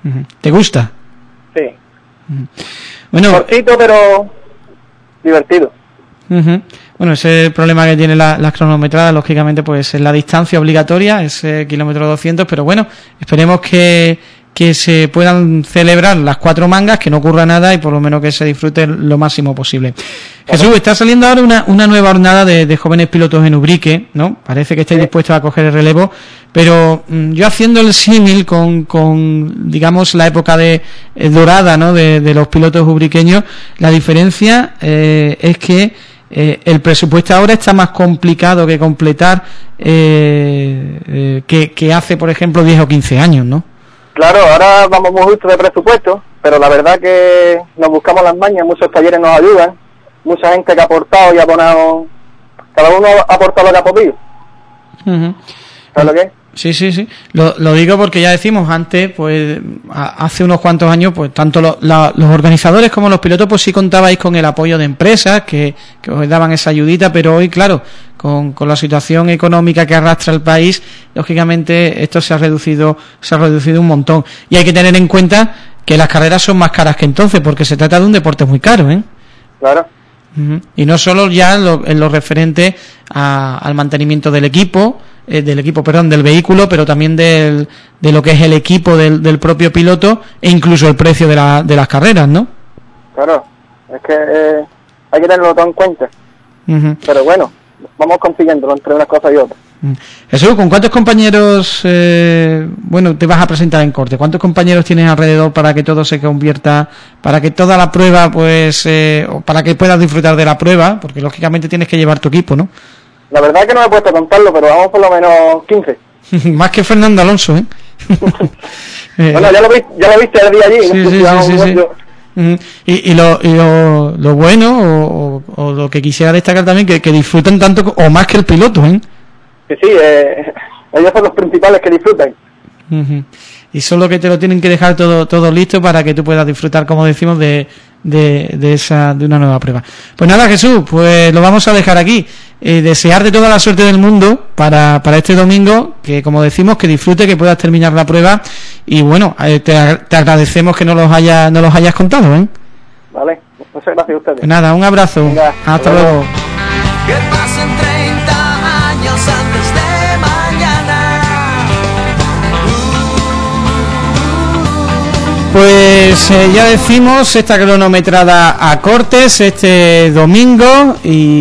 Uh-huh. ¿Te gusta? Sí. Uh-huh. Bueno, cortito pero divertido. Uh-huh. Bueno, ese es el problema que tiene la, las cronometradas, lógicamente, pues es la distancia obligatoria, ese kilómetro doscientos, pero bueno, esperemos que, que se puedan celebrar las cuatro mangas, que no ocurra nada y por lo menos que se disfrute lo máximo posible. Claro. Jesús, está saliendo ahora una, una nueva jornada de, de jóvenes pilotos en Ubrique, ¿no? Parece que estáis sí. dispuestos a coger el relevo, pero mmm, yo haciendo el símil con, con, digamos, la época de eh, dorada, ¿no? De, de los pilotos ubriqueños, la diferencia eh, es que Eh, el presupuesto ahora está más complicado que completar eh, eh, que, que hace, por ejemplo, diez o quince años, ¿no? Claro, ahora vamos muy justo de presupuesto, pero la verdad que nos buscamos las mañas, muchos talleres nos ayudan, mucha gente que ha aportado y ha donado, cada uno ha aportado lo que ha podido. Uh-huh. ¿Sabes lo que es? Sí, sí, sí. Lo, lo digo porque ya decimos antes, pues a, hace unos cuantos años, pues tanto lo, la, los organizadores como los pilotos, pues sí contabais con el apoyo de empresas que, que os daban esa ayudita, pero hoy, claro, con, con la situación económica que arrastra el país, lógicamente esto se ha reducido, se ha reducido un montón. Y hay que tener en cuenta que las carreras son más caras que entonces, porque se trata de un deporte muy caro, ¿eh? Claro. Uh-huh. Y no solo ya en lo, en lo referente a, al mantenimiento del equipo, eh, del equipo, perdón, del vehículo, pero también del, de lo que es el equipo del, del propio piloto e incluso el precio de, la, de las carreras, ¿no? Claro, es que eh, hay que tenerlo todo en cuenta. Uh-huh. Pero bueno, vamos consiguiéndolo entre unas cosas y otras. Uh-huh. Jesús, ¿con cuántos compañeros, eh, bueno, te vas a presentar en corte? ¿Cuántos compañeros tienes alrededor para que todo se convierta, para que toda la prueba, pues, eh, o para que puedas disfrutar de la prueba? Porque lógicamente tienes que llevar tu equipo, ¿no? La verdad es que no me he puesto a contarlo, pero vamos por lo menos quince. Más que Fernando Alonso, ¿eh? eh bueno, ya lo, vi, ya lo viste el día allí. Sí, sí, sí, sí, sí. Y, y, lo, y lo, lo bueno, o, o lo que quisiera destacar también, que, que disfruten tanto o más que el piloto, ¿eh? Que sí, eh, ellos son los principales que disfrutan. Uh-huh. Y solo que te lo tienen que dejar todo todo listo para que tú puedas disfrutar, como decimos, de, de, de esa de una nueva prueba. Pues nada, Jesús, pues lo vamos a dejar aquí. Eh, desearte toda la suerte del mundo para, para este domingo, que como decimos, que disfrute, que puedas terminar la prueba y bueno, eh, te, te agradecemos que nos los haya, nos los hayas contado, ¿eh? Vale, muchas gracias a ustedes. Pues nada, un abrazo. Venga, hasta, hasta luego. luego. Que pasen treinta años antes de mañana. Pues eh, ya decimos, esta cronometrada a cortes este domingo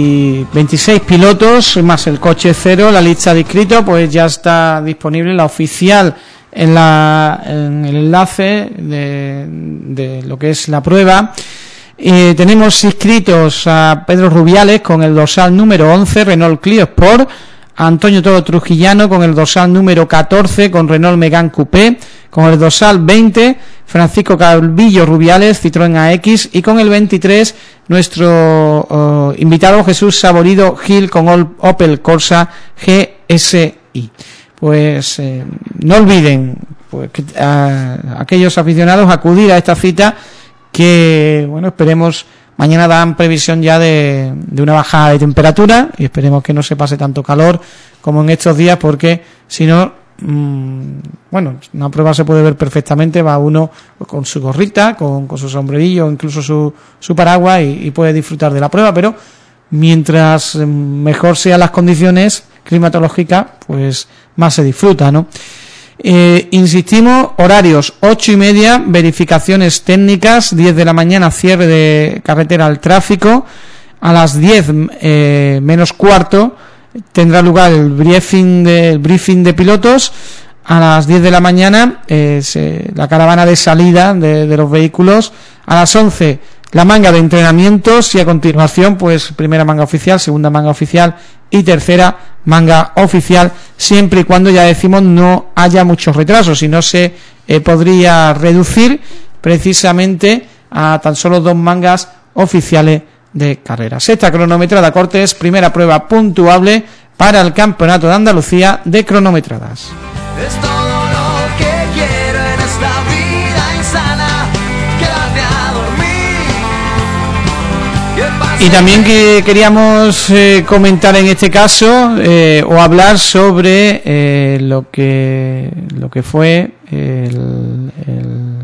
y veintiséis pilotos más el coche cero. La lista de inscritos pues ya está disponible, la oficial en, la, en el enlace de, de lo que es la prueba. Eh, tenemos inscritos a Pedro Rubiales con el dorsal número once, Renault Clio Sport, a Antonio Toro Trujillano con el dorsal número catorce con Renault Megane Coupé, con el dorsal veinte Francisco Calvillo Rubiales Citroën A X y con el veintitrés nuestro uh, invitado Jesús Saborido Gil con Opel Corsa G S I. Pues eh, no olviden pues, que, a, aquellos aficionados acudir a esta cita que, bueno, esperemos, mañana dan previsión ya de, de una bajada de temperatura y esperemos que no se pase tanto calor como en estos días, porque si no, mmm, bueno, una prueba se puede ver perfectamente, va uno con su gorrita, con, con su sombrerillo, incluso su, su paraguas y, y puede disfrutar de la prueba, pero mientras mejor sean las condiciones climatológicas, pues más se disfruta, ¿no? Eh, insistimos, horarios ocho y media, verificaciones técnicas, diez de la mañana, cierre de carretera al tráfico, a las diez eh, menos cuarto tendrá lugar el briefing de, el briefing de pilotos, a las diez de la mañana eh, se, la caravana de salida de, de los vehículos, a las once la manga de entrenamientos y a continuación pues primera manga oficial, segunda manga oficial y tercera manga oficial, siempre y cuando, ya decimos, no haya muchos retrasos, si no se eh, podría reducir precisamente a tan solo dos mangas oficiales de carrera. Sexta cronometrada cortes, primera prueba puntuable para el Campeonato de Andalucía de cronometradas. Es todo lo que quiero en esta vida insana, quédate a dormir. Y también que queríamos eh, comentar en este caso eh, o hablar sobre eh, lo que lo que fue el, el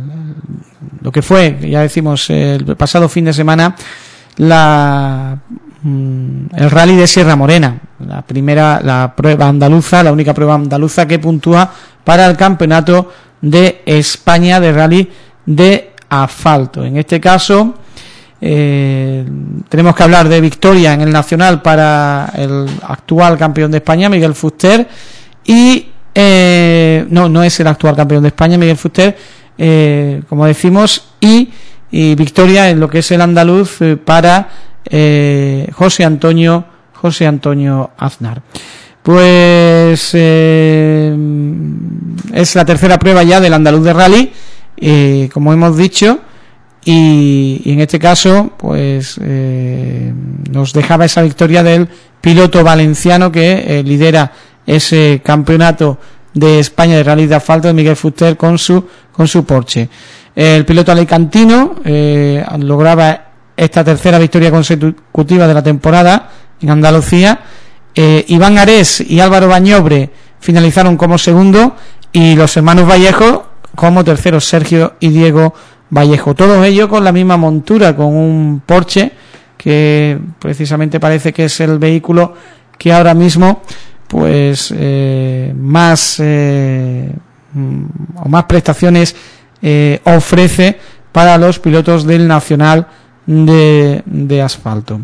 lo que fue, ya decimos, el pasado fin de semana, la el Rally de Sierra Morena, la primera, la prueba andaluza, la única prueba andaluza que puntúa para el Campeonato de España de Rally de Asfalto. En este caso eh, tenemos que hablar de victoria en el nacional para el actual campeón de España, Miguel Fuster, y eh, no, no es el actual campeón de España, Miguel Fuster, eh, como decimos, y, y victoria en lo que es el andaluz eh, para eh, José Antonio José Antonio Aznar. Pues eh, es la tercera prueba ya del andaluz de rally, eh, como hemos dicho, y, y en este caso pues eh, nos dejaba esa victoria del piloto valenciano que eh, lidera ese campeonato de España de rally de asfalto, de Miguel Fuster, con su con su Porsche. El piloto alicantino eh, lograba esta tercera victoria consecutiva de la temporada en Andalucía. eh, Iván Arés y Álvaro Bañobre finalizaron como segundo, y los hermanos Vallejo como terceros, Sergio y Diego Vallejo, todos ellos con la misma montura, con un Porsche que precisamente parece que es el vehículo que ahora mismo pues eh, más eh, o más prestaciones eh, ofrece para los pilotos del nacional de, de asfalto.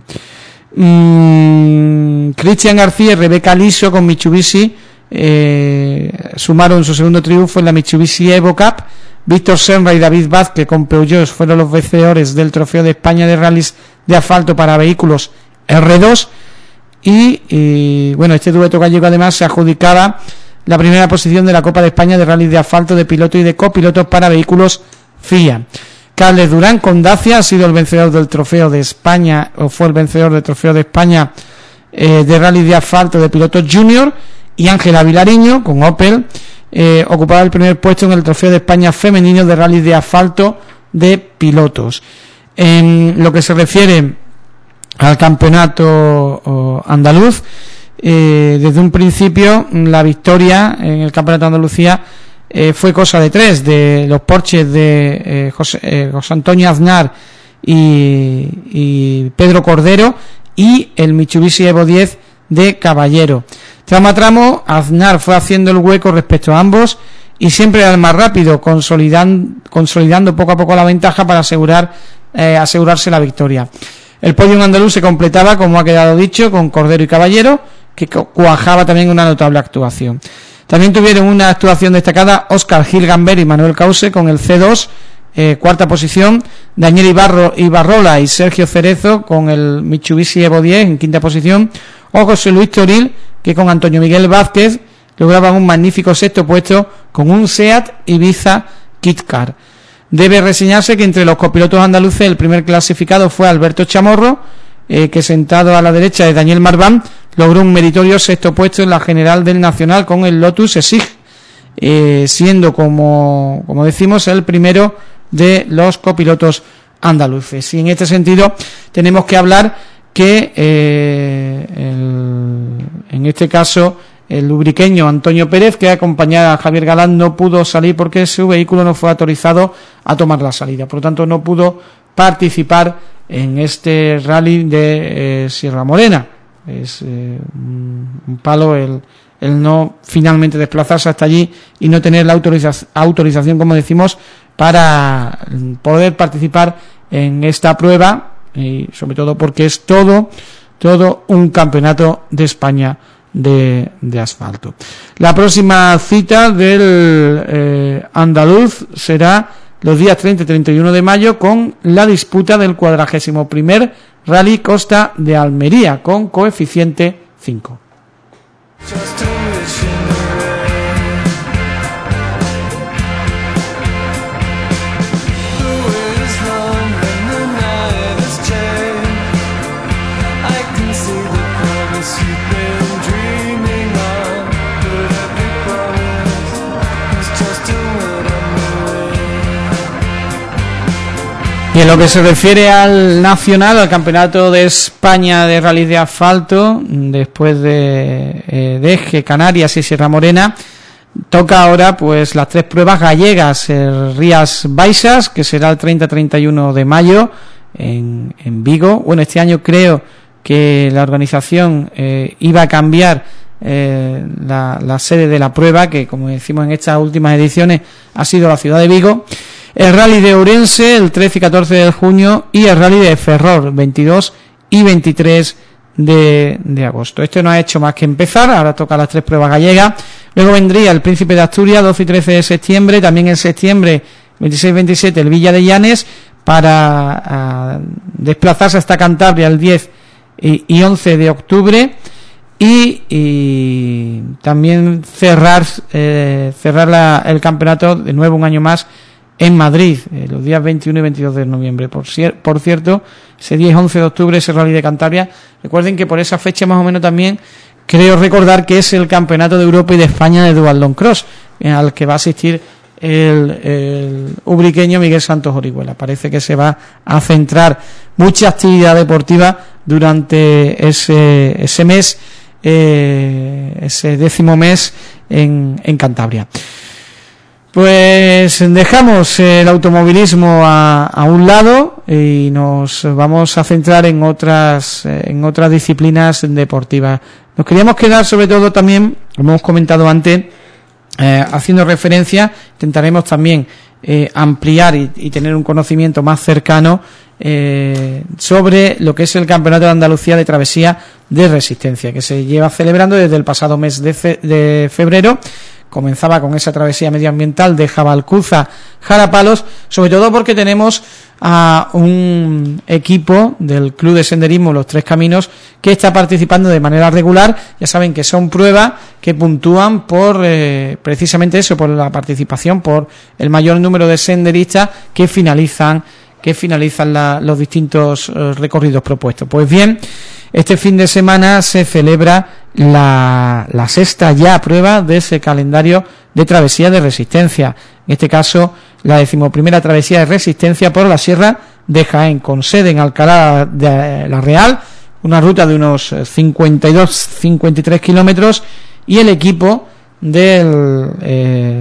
mm, Cristian García y Rebeca Liso con Mitsubishi eh, sumaron su segundo triunfo en la Mitsubishi Evo Cup. Víctor Senra y David Vázquez con Peugeot fueron los vencedores del Trofeo de España de Rallys de Asfalto para vehículos erre dos. Y, y bueno, este dueto gallego además se adjudicaba la primera posición de la Copa de España de Rallys de Asfalto de piloto y de copilotos para vehículos F I A. Carles Durán con Dacia ha sido el vencedor del Trofeo de España, o fue el vencedor del Trofeo de España eh, de Rallys de Asfalto de pilotos junior, y Ángela Vilariño con Opel eh, ocupaba el primer puesto en el Trofeo de España femenino de Rallys de Asfalto de pilotos. En lo que se refiere al campeonato oh, andaluz, eh, desde un principio la victoria en el campeonato de Andalucía eh, fue cosa de tres, de los Porsches de eh, José, eh, José Antonio Aznar y, y Pedro Cordero, y el Mitsubishi Evo diez de Caballero. Tramo a tramo, Aznar fue haciendo el hueco respecto a ambos y siempre era el más rápido, consolidando, consolidando poco a poco la ventaja para asegurar eh, asegurarse la victoria. El podio andaluz se completaba, como ha quedado dicho, con Cordero y Caballero, que cuajaba también una notable actuación. También tuvieron una actuación destacada Óscar Gil Gamber y Manuel Cause con el ce dos, eh, cuarta posición, Daniel Ibarro, Ibarrola y Sergio Cerezo con el Mitsubishi Evo diez en quinta posición, o José Luis Toril, que con Antonio Miguel Vázquez lograban un magnífico sexto puesto con un SEAT Ibiza Kit Car. Debe reseñarse que entre los copilotos andaluces el primer clasificado fue Alberto Chamorro, eh, que sentado a la derecha de Daniel Marván logró un meritorio sexto puesto en la general del Nacional con el Lotus Exig, eh, siendo como, como decimos el primero de los copilotos andaluces. Y en este sentido tenemos que hablar que eh, el, en este caso el lubriqueño Antonio Pérez, que acompañaba a Javier Galán, no pudo salir porque su vehículo no fue autorizado a tomar la salida, por lo tanto no pudo participar en este rally de eh, Sierra Morena. Es eh, un palo el, el no finalmente desplazarse hasta allí y no tener la autoriza- autorización, como decimos, para poder participar en esta prueba, y sobre todo porque es todo todo un campeonato de España de, de asfalto. La próxima cita del eh, andaluz será los días treinta y treinta y uno de mayo, con la disputa del cuadragésimo primer Rally Costa de Almería con coeficiente cinco. Y en lo que se refiere al nacional, al campeonato de España de rally de asfalto, después de eh, Deje, Canarias y Sierra Morena, toca ahora pues las tres pruebas gallegas, el Rías Baixas, que será el treinta a treinta y uno de mayo en, en Vigo. Bueno, este año creo que la organización eh, iba a cambiar eh, la, la sede de la prueba, que como decimos en estas últimas ediciones ha sido la ciudad de Vigo. El Rally de Ourense el trece y catorce de junio y el Rally de Ferrol veintidós y veintitrés de, de agosto. Esto no ha hecho más que empezar, ahora toca las tres pruebas gallegas. Luego vendría el Príncipe de Asturias doce y trece de septiembre, también en septiembre veintiséis y veintisiete el Villa de Llanes, para a, desplazarse hasta Cantabria el diez y once de octubre y, y también cerrar eh, cerrar la, el campeonato de nuevo un año más en Madrid, eh, los días veintiuno y veintidós de noviembre. Por, cier- por cierto, ese diez y once de octubre ese Rally de Cantabria, recuerden que por esa fecha más o menos también creo recordar que es el Campeonato de Europa y de España de Duathlon Cross, eh, al que va a asistir el, el ubriqueño Miguel Santos Orihuela. Parece que se va a centrar mucha actividad deportiva durante ese, ese mes, eh, ese décimo mes en, en Cantabria. Pues dejamos el automovilismo a, a un lado y nos vamos a centrar en otras en otras disciplinas deportivas. Nos queríamos quedar sobre todo también, como hemos comentado antes, eh, haciendo referencia, intentaremos también eh, ampliar y, y tener un conocimiento más cercano eh, sobre lo que es el Campeonato de Andalucía de Travesía de Resistencia, que se lleva celebrando desde el pasado mes de, fe, de febrero. Comenzaba con esa travesía medioambiental de Jabalcuza, Jarapalos, sobre todo porque tenemos a un equipo del Club de Senderismo Los Tres Caminos que está participando de manera regular. Ya saben que son pruebas que puntúan por eh, precisamente eso, por la participación, por el mayor número de senderistas que finalizan que finalizan la, los distintos eh, recorridos propuestos. Pues bien, este fin de semana se celebra la, la sexta ya prueba de ese calendario de travesía de resistencia. En este caso, la decimoprimera travesía de resistencia por la Sierra de Jaén, con sede en Alcalá de la Real, una ruta de unos cincuenta y dos a cincuenta y tres kilómetros, y el equipo del, eh,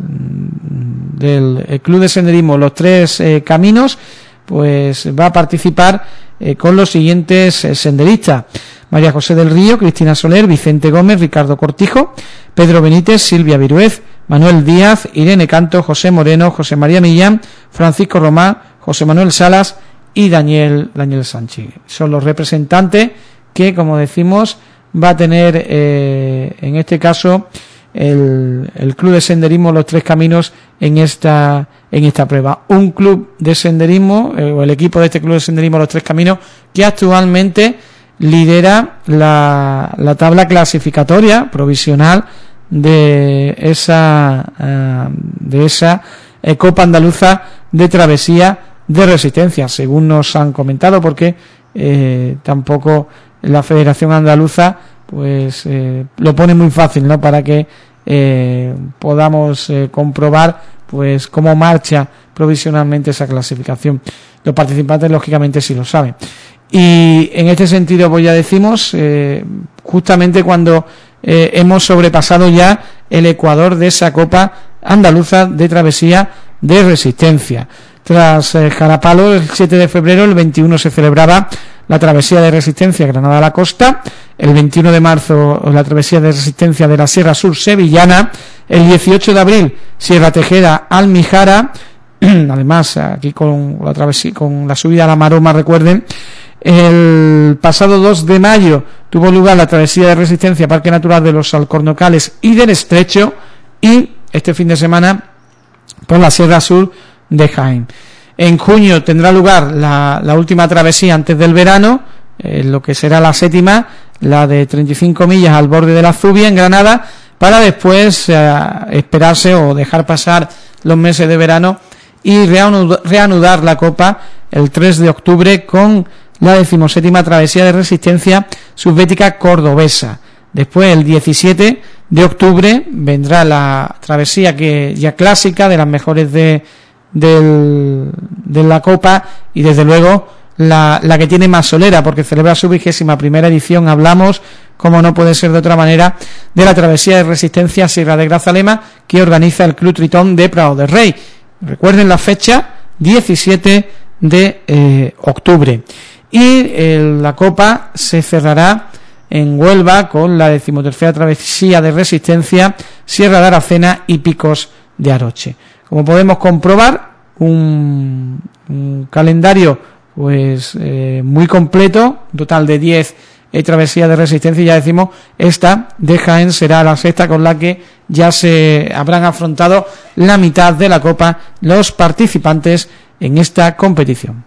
del Club de Senderismo Los Tres eh, Caminos pues va a participar eh, con los siguientes eh, senderistas: María José del Río, Cristina Soler, Vicente Gómez, Ricardo Cortijo, Pedro Benítez, Silvia Viruez, Manuel Díaz, Irene Canto, José Moreno, José María Millán, Francisco Román, José Manuel Salas y Daniel Daniel Sánchez. Son los representantes que, como decimos, va a tener eh, en este caso el, el Club de Senderismo Los Tres Caminos en esta en esta prueba. Un club de senderismo, eh, o el equipo de este Club de Senderismo Los Tres Caminos, que actualmente lidera la, la tabla clasificatoria provisional de esa uh, de esa eh, Copa Andaluza de Travesía de Resistencia, según nos han comentado, porque eh, tampoco la Federación Andaluza pues eh, lo pone muy fácil, ¿no?, para que eh, podamos eh, comprobar pues cómo marcha provisionalmente esa clasificación. Los participantes lógicamente sí lo saben. Y en este sentido, pues ya decimos, eh, justamente cuando eh, hemos sobrepasado ya el ecuador de esa Copa Andaluza de Travesía de Resistencia. Tras eh, Jarapalo, el siete de febrero, el veintiuno se celebraba la Travesía de Resistencia Granada a la Costa, el veintiuno de marzo la Travesía de Resistencia de la Sierra Sur Sevillana, el dieciocho de abril Sierra Tejeda Almijara, además aquí con la travesía, con la subida a la Maroma, recuerden. El pasado dos de mayo tuvo lugar la Travesía de Resistencia Parque Natural de los Alcornocales y del Estrecho, y este fin de semana por la Sierra Sur de Jaén. En junio tendrá lugar la, la última travesía antes del verano, eh, lo que será la séptima, la de treinta y cinco millas al borde de la Zubia en Granada, para después eh, esperarse o dejar pasar los meses de verano y reanudar, reanudar la Copa el tres de octubre con la decimoséptima Travesía de Resistencia Subbética Cordobesa. Después, el diecisiete de octubre, vendrá la travesía que ya clásica, de las mejores de del, de la Copa, y desde luego la, la que tiene más solera, porque celebra su vigésima primera edición. Hablamos como no puede ser de otra manera, de la travesía de resistencia Sierra de Grazalema que organiza el Club Tritón de Prado de Rey. Recuerden la fecha, diecisiete de eh, octubre. Y eh, la Copa se cerrará en Huelva con la decimotercera travesía de resistencia Sierra de Aracena y Picos de Aroche. Como podemos comprobar, un, un calendario pues eh, muy completo, un total de diez eh, travesías de resistencia, y ya decimos, esta de Jaén será la sexta, con la que ya se habrán afrontado la mitad de la Copa los participantes en esta competición.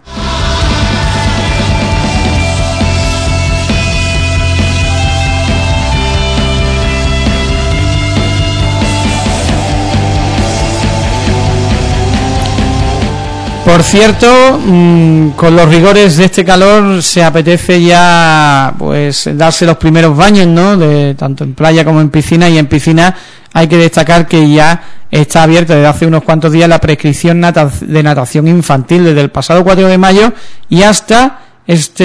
Por cierto, mmm, con los rigores de este calor se apetece ya pues darse los primeros baños, ¿no? De tanto en playa como en piscina, y en piscina hay que destacar que ya está abierta desde hace unos cuantos días la prescripción de natación infantil desde el pasado cuatro de mayo y hasta este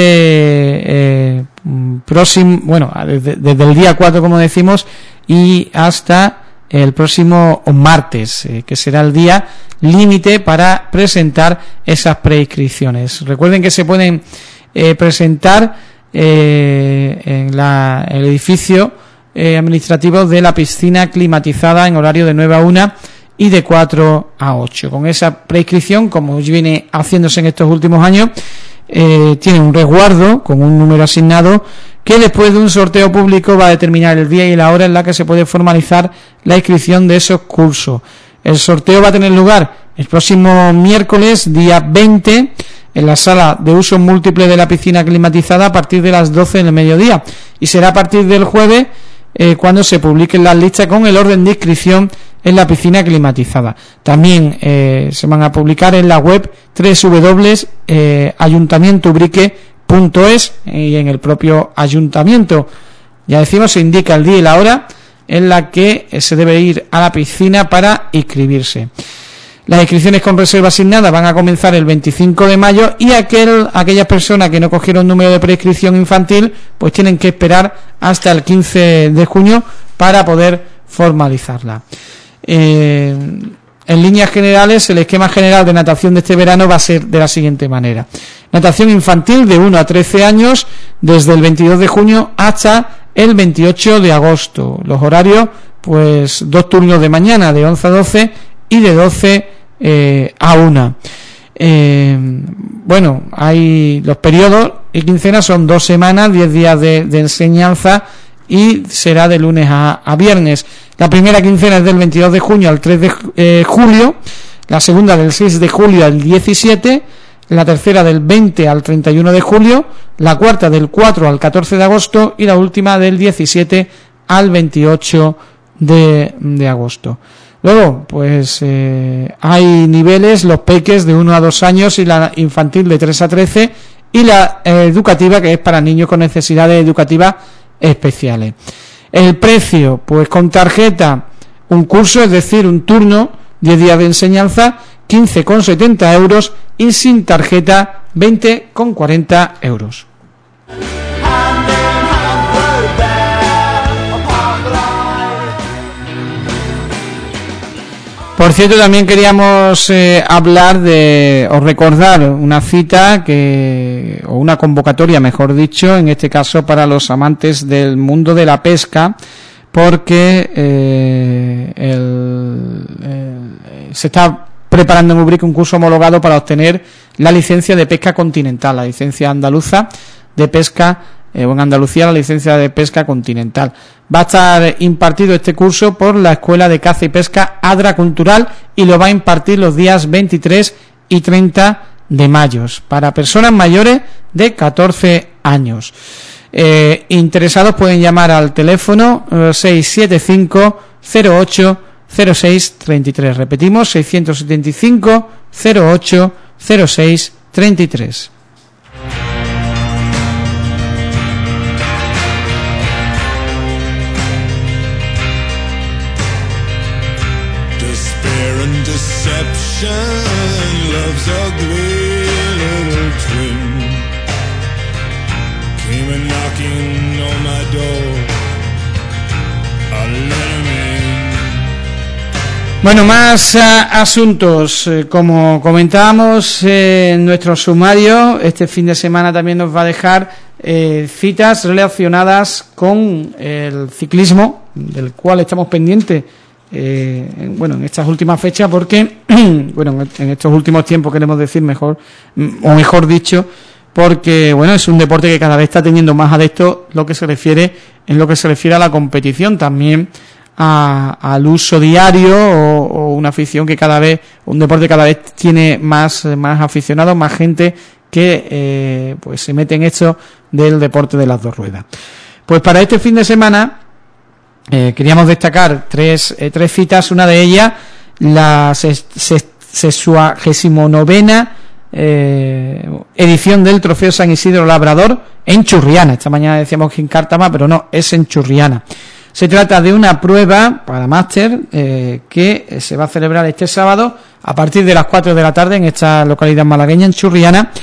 eh, próximo, bueno, desde, desde el día cuatro, como decimos, y hasta el próximo martes, eh, que será el día límite para presentar esas preinscripciones. Recuerden que se pueden eh, presentar eh, en la, el edificio eh, administrativo de la piscina climatizada en horario de nueve a una y de cuatro a ocho. Con esa preinscripción, como viene haciéndose en estos últimos años, eh, tiene un resguardo con un número asignado que después de un sorteo público va a determinar el día y la hora en la que se puede formalizar la inscripción de esos cursos. El sorteo va a tener lugar el próximo miércoles, día veinte, en la sala de uso múltiple de la piscina climatizada a partir de las doce del mediodía, y será a partir del jueves eh, cuando se publiquen las listas con el orden de inscripción en la piscina climatizada. También eh, se van a publicar en la web doble u doble u doble u punto eh, ayuntamiento ubrique punto es y en el propio ayuntamiento, ya decimos, se indica el día y la hora en la que se debe ir a la piscina para inscribirse. Las inscripciones con reserva asignada van a comenzar el veinticinco de mayo y aquel, aquellas personas que no cogieron número de prescripción infantil pues tienen que esperar hasta el quince de junio para poder formalizarla. Eh, en líneas generales, el esquema general de natación de este verano va a ser de la siguiente manera: natación infantil de uno a trece años desde el veintidós de junio hasta el veintiocho de agosto. Los horarios, pues dos turnos de mañana de once a doce y de doce eh, a una. Eh, bueno, hay los periodos y quincenas, son dos semanas, diez días de, de enseñanza, y será de lunes a, a viernes. La primera quincena es del veintidós de junio al tres de eh, julio, la segunda del seis de julio al diecisiete, la tercera del veinte al treinta y uno de julio, la cuarta del cuatro al catorce de agosto y la última del diecisiete al veintiocho de, de agosto. Luego, pues eh, hay niveles, los peques de uno a dos años y la infantil de tres a trece, y la eh, educativa, que es para niños con necesidades educativas especiales. El precio, pues con tarjeta, un curso, es decir, un turno, diez días de enseñanza, quince con setenta euros, y sin tarjeta, veinte con cuarenta euros. Por cierto, también queríamos eh, hablar de, o recordar una cita que, o una convocatoria, mejor dicho, en este caso para los amantes del mundo de la pesca, porque eh, el, el, se está preparando en Ubrique un curso homologado para obtener la licencia de pesca continental, la licencia andaluza de pesca, eh, o en Andalucía la licencia de pesca continental. Va a estar impartido este curso por la Escuela de Caza y Pesca Adra Cultural, y lo va a impartir los días veintitrés y treinta de mayo para personas mayores de catorce años. Eh, interesados pueden llamar al teléfono eh, seis siete cinco cero ocho cero seis tres tres. Repetimos, seiscientos setenta y cinco cero ocho cero seis tres tres. Love's ugly little twin Bueno, más uh, asuntos. Eh, como comentábamos eh, en nuestro sumario, este fin de semana también nos va a dejar eh, citas relacionadas con el ciclismo, del cual estamos pendientes, eh, en, bueno, en estas últimas fechas, porque, bueno, en estos últimos tiempos queremos decir mejor, o mejor dicho, porque, bueno, es un deporte que cada vez está teniendo más adeptos, lo que se refiere, en lo que se refiere a la competición, también A, al uso diario o, o una afición que cada vez, un deporte que cada vez tiene más, más aficionados, más gente que eh, pues se mete en esto del deporte de las dos ruedas. Pues para este fin de semana eh, queríamos destacar tres, eh, tres citas, una de ellas la sexuagésimo novena eh, edición del Trofeo San Isidro Labrador en Churriana. Esta mañana decíamos que en Cártama, pero no, es en Churriana. Se trata de una prueba para máster eh, que se va a celebrar este sábado a partir de las cuatro de la tarde en esta localidad malagueña, en Churriana,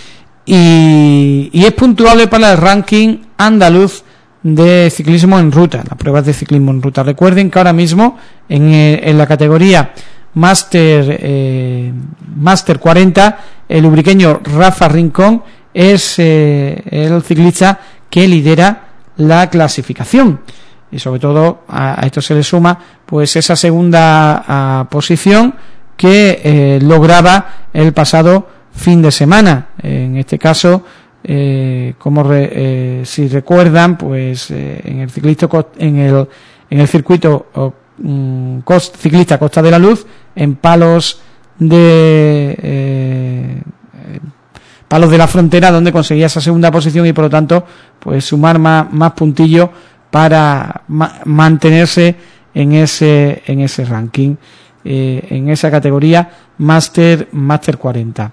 y, y es puntuable para el ranking andaluz de ciclismo en ruta, las pruebas de ciclismo en ruta. Recuerden que ahora mismo en, en la categoría máster eh, máster cuarenta, el ubriqueño Rafa Rincón es eh, el ciclista que lidera la clasificación. Y sobre todo a, a esto se le suma pues esa segunda a, posición que eh, lograba el pasado fin de semana. En este caso, eh, como re, eh, si recuerdan, pues eh, en el ciclista en el en el circuito um, cost, ciclista Costa de la Luz, en palos de eh, palos de la Frontera, donde conseguía esa segunda posición y por lo tanto pues sumar más, más puntillos para ma- mantenerse en ese en ese ranking, eh, en esa categoría Master Master cuarenta.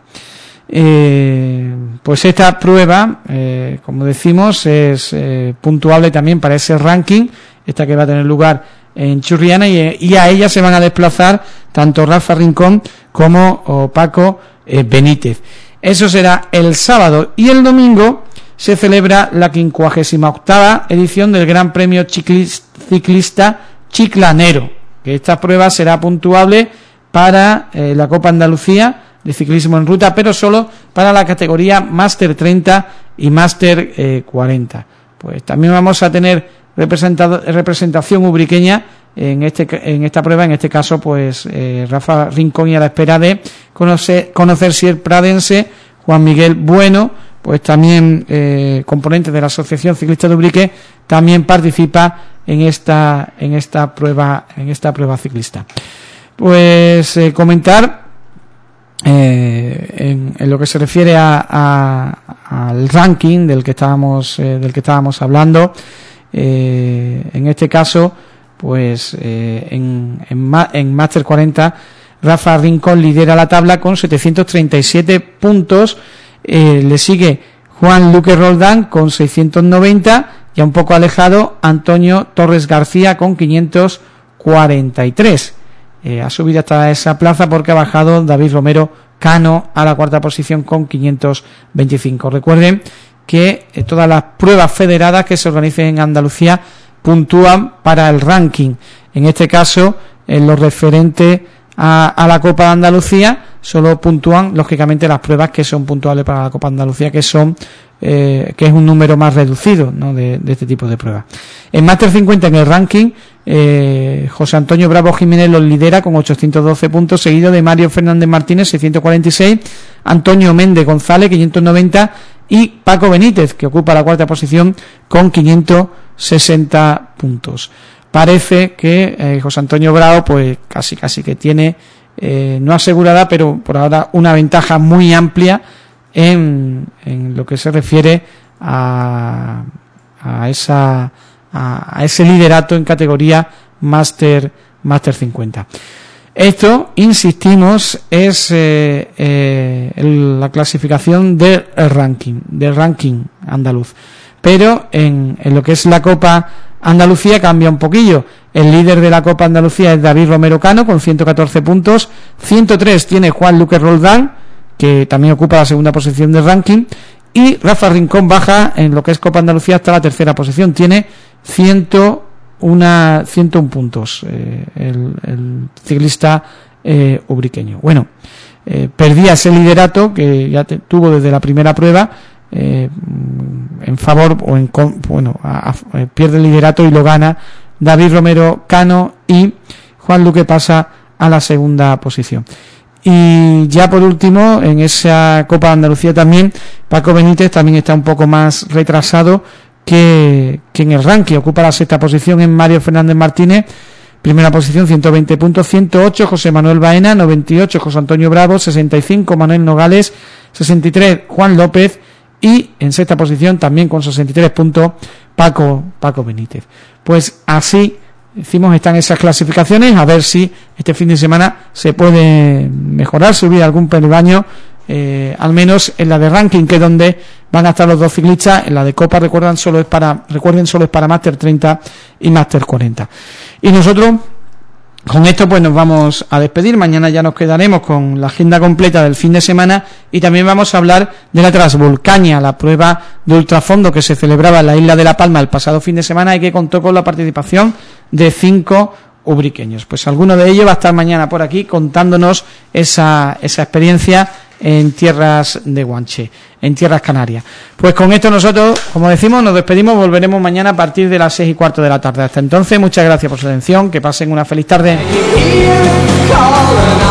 Eh, pues esta prueba, eh, como decimos, es eh, puntuable también para ese ranking, esta que va a tener lugar en Churriana, y, y a ella se van a desplazar tanto Rafa Rincón como oh, Paco eh, Benítez. Eso será el sábado, y el domingo se celebra la quincuagésima octava edición del Gran Premio Ciclista Chiclanero, que esta prueba será puntuable para eh, la Copa Andalucía de ciclismo en ruta, pero solo para la categoría Máster treinta y Máster eh, cuarenta. Pues también vamos a tener representación ubriqueña en este en esta prueba, en este caso pues eh, Rafa Rincón, y a la espera de conocer, conocer si el pradense Juan Miguel Bueno, pues también eh, componente de la Asociación Ciclista de Ubrique, también participa en esta en esta prueba en esta prueba ciclista. Pues eh, comentar eh, en, en lo que se refiere a, a, al ranking del que estábamos eh, del que estábamos hablando. Eh, en este caso, pues eh, en en, en Máster cuarenta, Rafa Rincón lidera la tabla con setecientos treinta y siete puntos. Eh, le sigue Juan Luque Roldán con seiscientos noventa, y a un poco alejado Antonio Torres García con quinientos cuarenta y tres. Eh, ha subido hasta esa plaza porque ha bajado David Romero Cano a la cuarta posición con quinientos veinticinco. Recuerden que eh, todas las pruebas federadas que se organicen en Andalucía puntúan para el ranking. En este caso, en lo referente a, a la Copa de Andalucía, solo puntúan lógicamente las pruebas que son puntuables para la Copa de Andalucía, que son eh, que es un número más reducido, ¿no?, de, de este tipo de pruebas. En Máster cincuenta, en el ranking, eh, José Antonio Bravo Jiménez los lidera con ochocientos doce puntos, seguido de Mario Fernández Martínez seiscientos cuarenta y seis, Antonio Méndez González quinientos noventa y Paco Benítez, que ocupa la cuarta posición con quinientos sesenta puntos. Parece que eh, José Antonio Bravo pues casi casi que tiene eh, no asegurada, pero por ahora una ventaja muy amplia en, en lo que se refiere a, a esa a, a ese liderato en categoría Máster Máster cincuenta. Esto, insistimos, es eh, eh, el, la clasificación del ranking del ranking andaluz, pero en, en lo que es la Copa Andalucía cambia un poquillo. El líder de la Copa Andalucía es David Romero Cano con ciento catorce puntos, ciento tres tiene Juan Luque Roldán, que también ocupa la segunda posición del ranking, y Rafa Rincón baja en lo que es Copa Andalucía hasta la tercera posición, tiene ciento uno puntos eh, el, el ciclista eh, ubriqueño. Bueno, eh, perdía ese liderato que ya te, tuvo desde la primera prueba eh, en favor o en bueno a, a, pierde el liderato y lo gana David Romero Cano, y Juan Luque pasa a la segunda posición. Y ya por último, en esa Copa de Andalucía también, Paco Benítez también está un poco más retrasado que, que en el ranking. Ocupa la sexta posición en Mario Fernández Martínez, primera posición, ciento veinte puntos, ciento ocho José Manuel Baena, noventa y ocho José Antonio Bravo, sesenta y cinco Manuel Nogales, sesenta y tres Juan López, y en sexta posición también con sesenta y tres puntos Paco, Paco Benítez. Pues así decimos, están esas clasificaciones, a ver si este fin de semana se puede mejorar, subir algún peldaño, eh, al menos en la de ranking, que es donde van a estar los dos ciclistas. En la de Copa, recuerdan, solo es para recuerden solo es para Máster treinta y Máster cuarenta. Y nosotros con esto pues nos vamos a despedir. Mañana ya nos quedaremos con la agenda completa del fin de semana, y también vamos a hablar de la Transvolcania, la prueba de ultrafondo que se celebraba en la isla de La Palma el pasado fin de semana y que contó con la participación de cinco ubriqueños. Pues alguno de ellos va a estar mañana por aquí contándonos esa, esa experiencia en tierras de Guanche, en tierras canarias. Pues con esto nosotros, como decimos, nos despedimos. Volveremos mañana a partir de las seis y cuarto de la tarde. Hasta entonces, muchas gracias por su atención, que pasen una feliz tarde.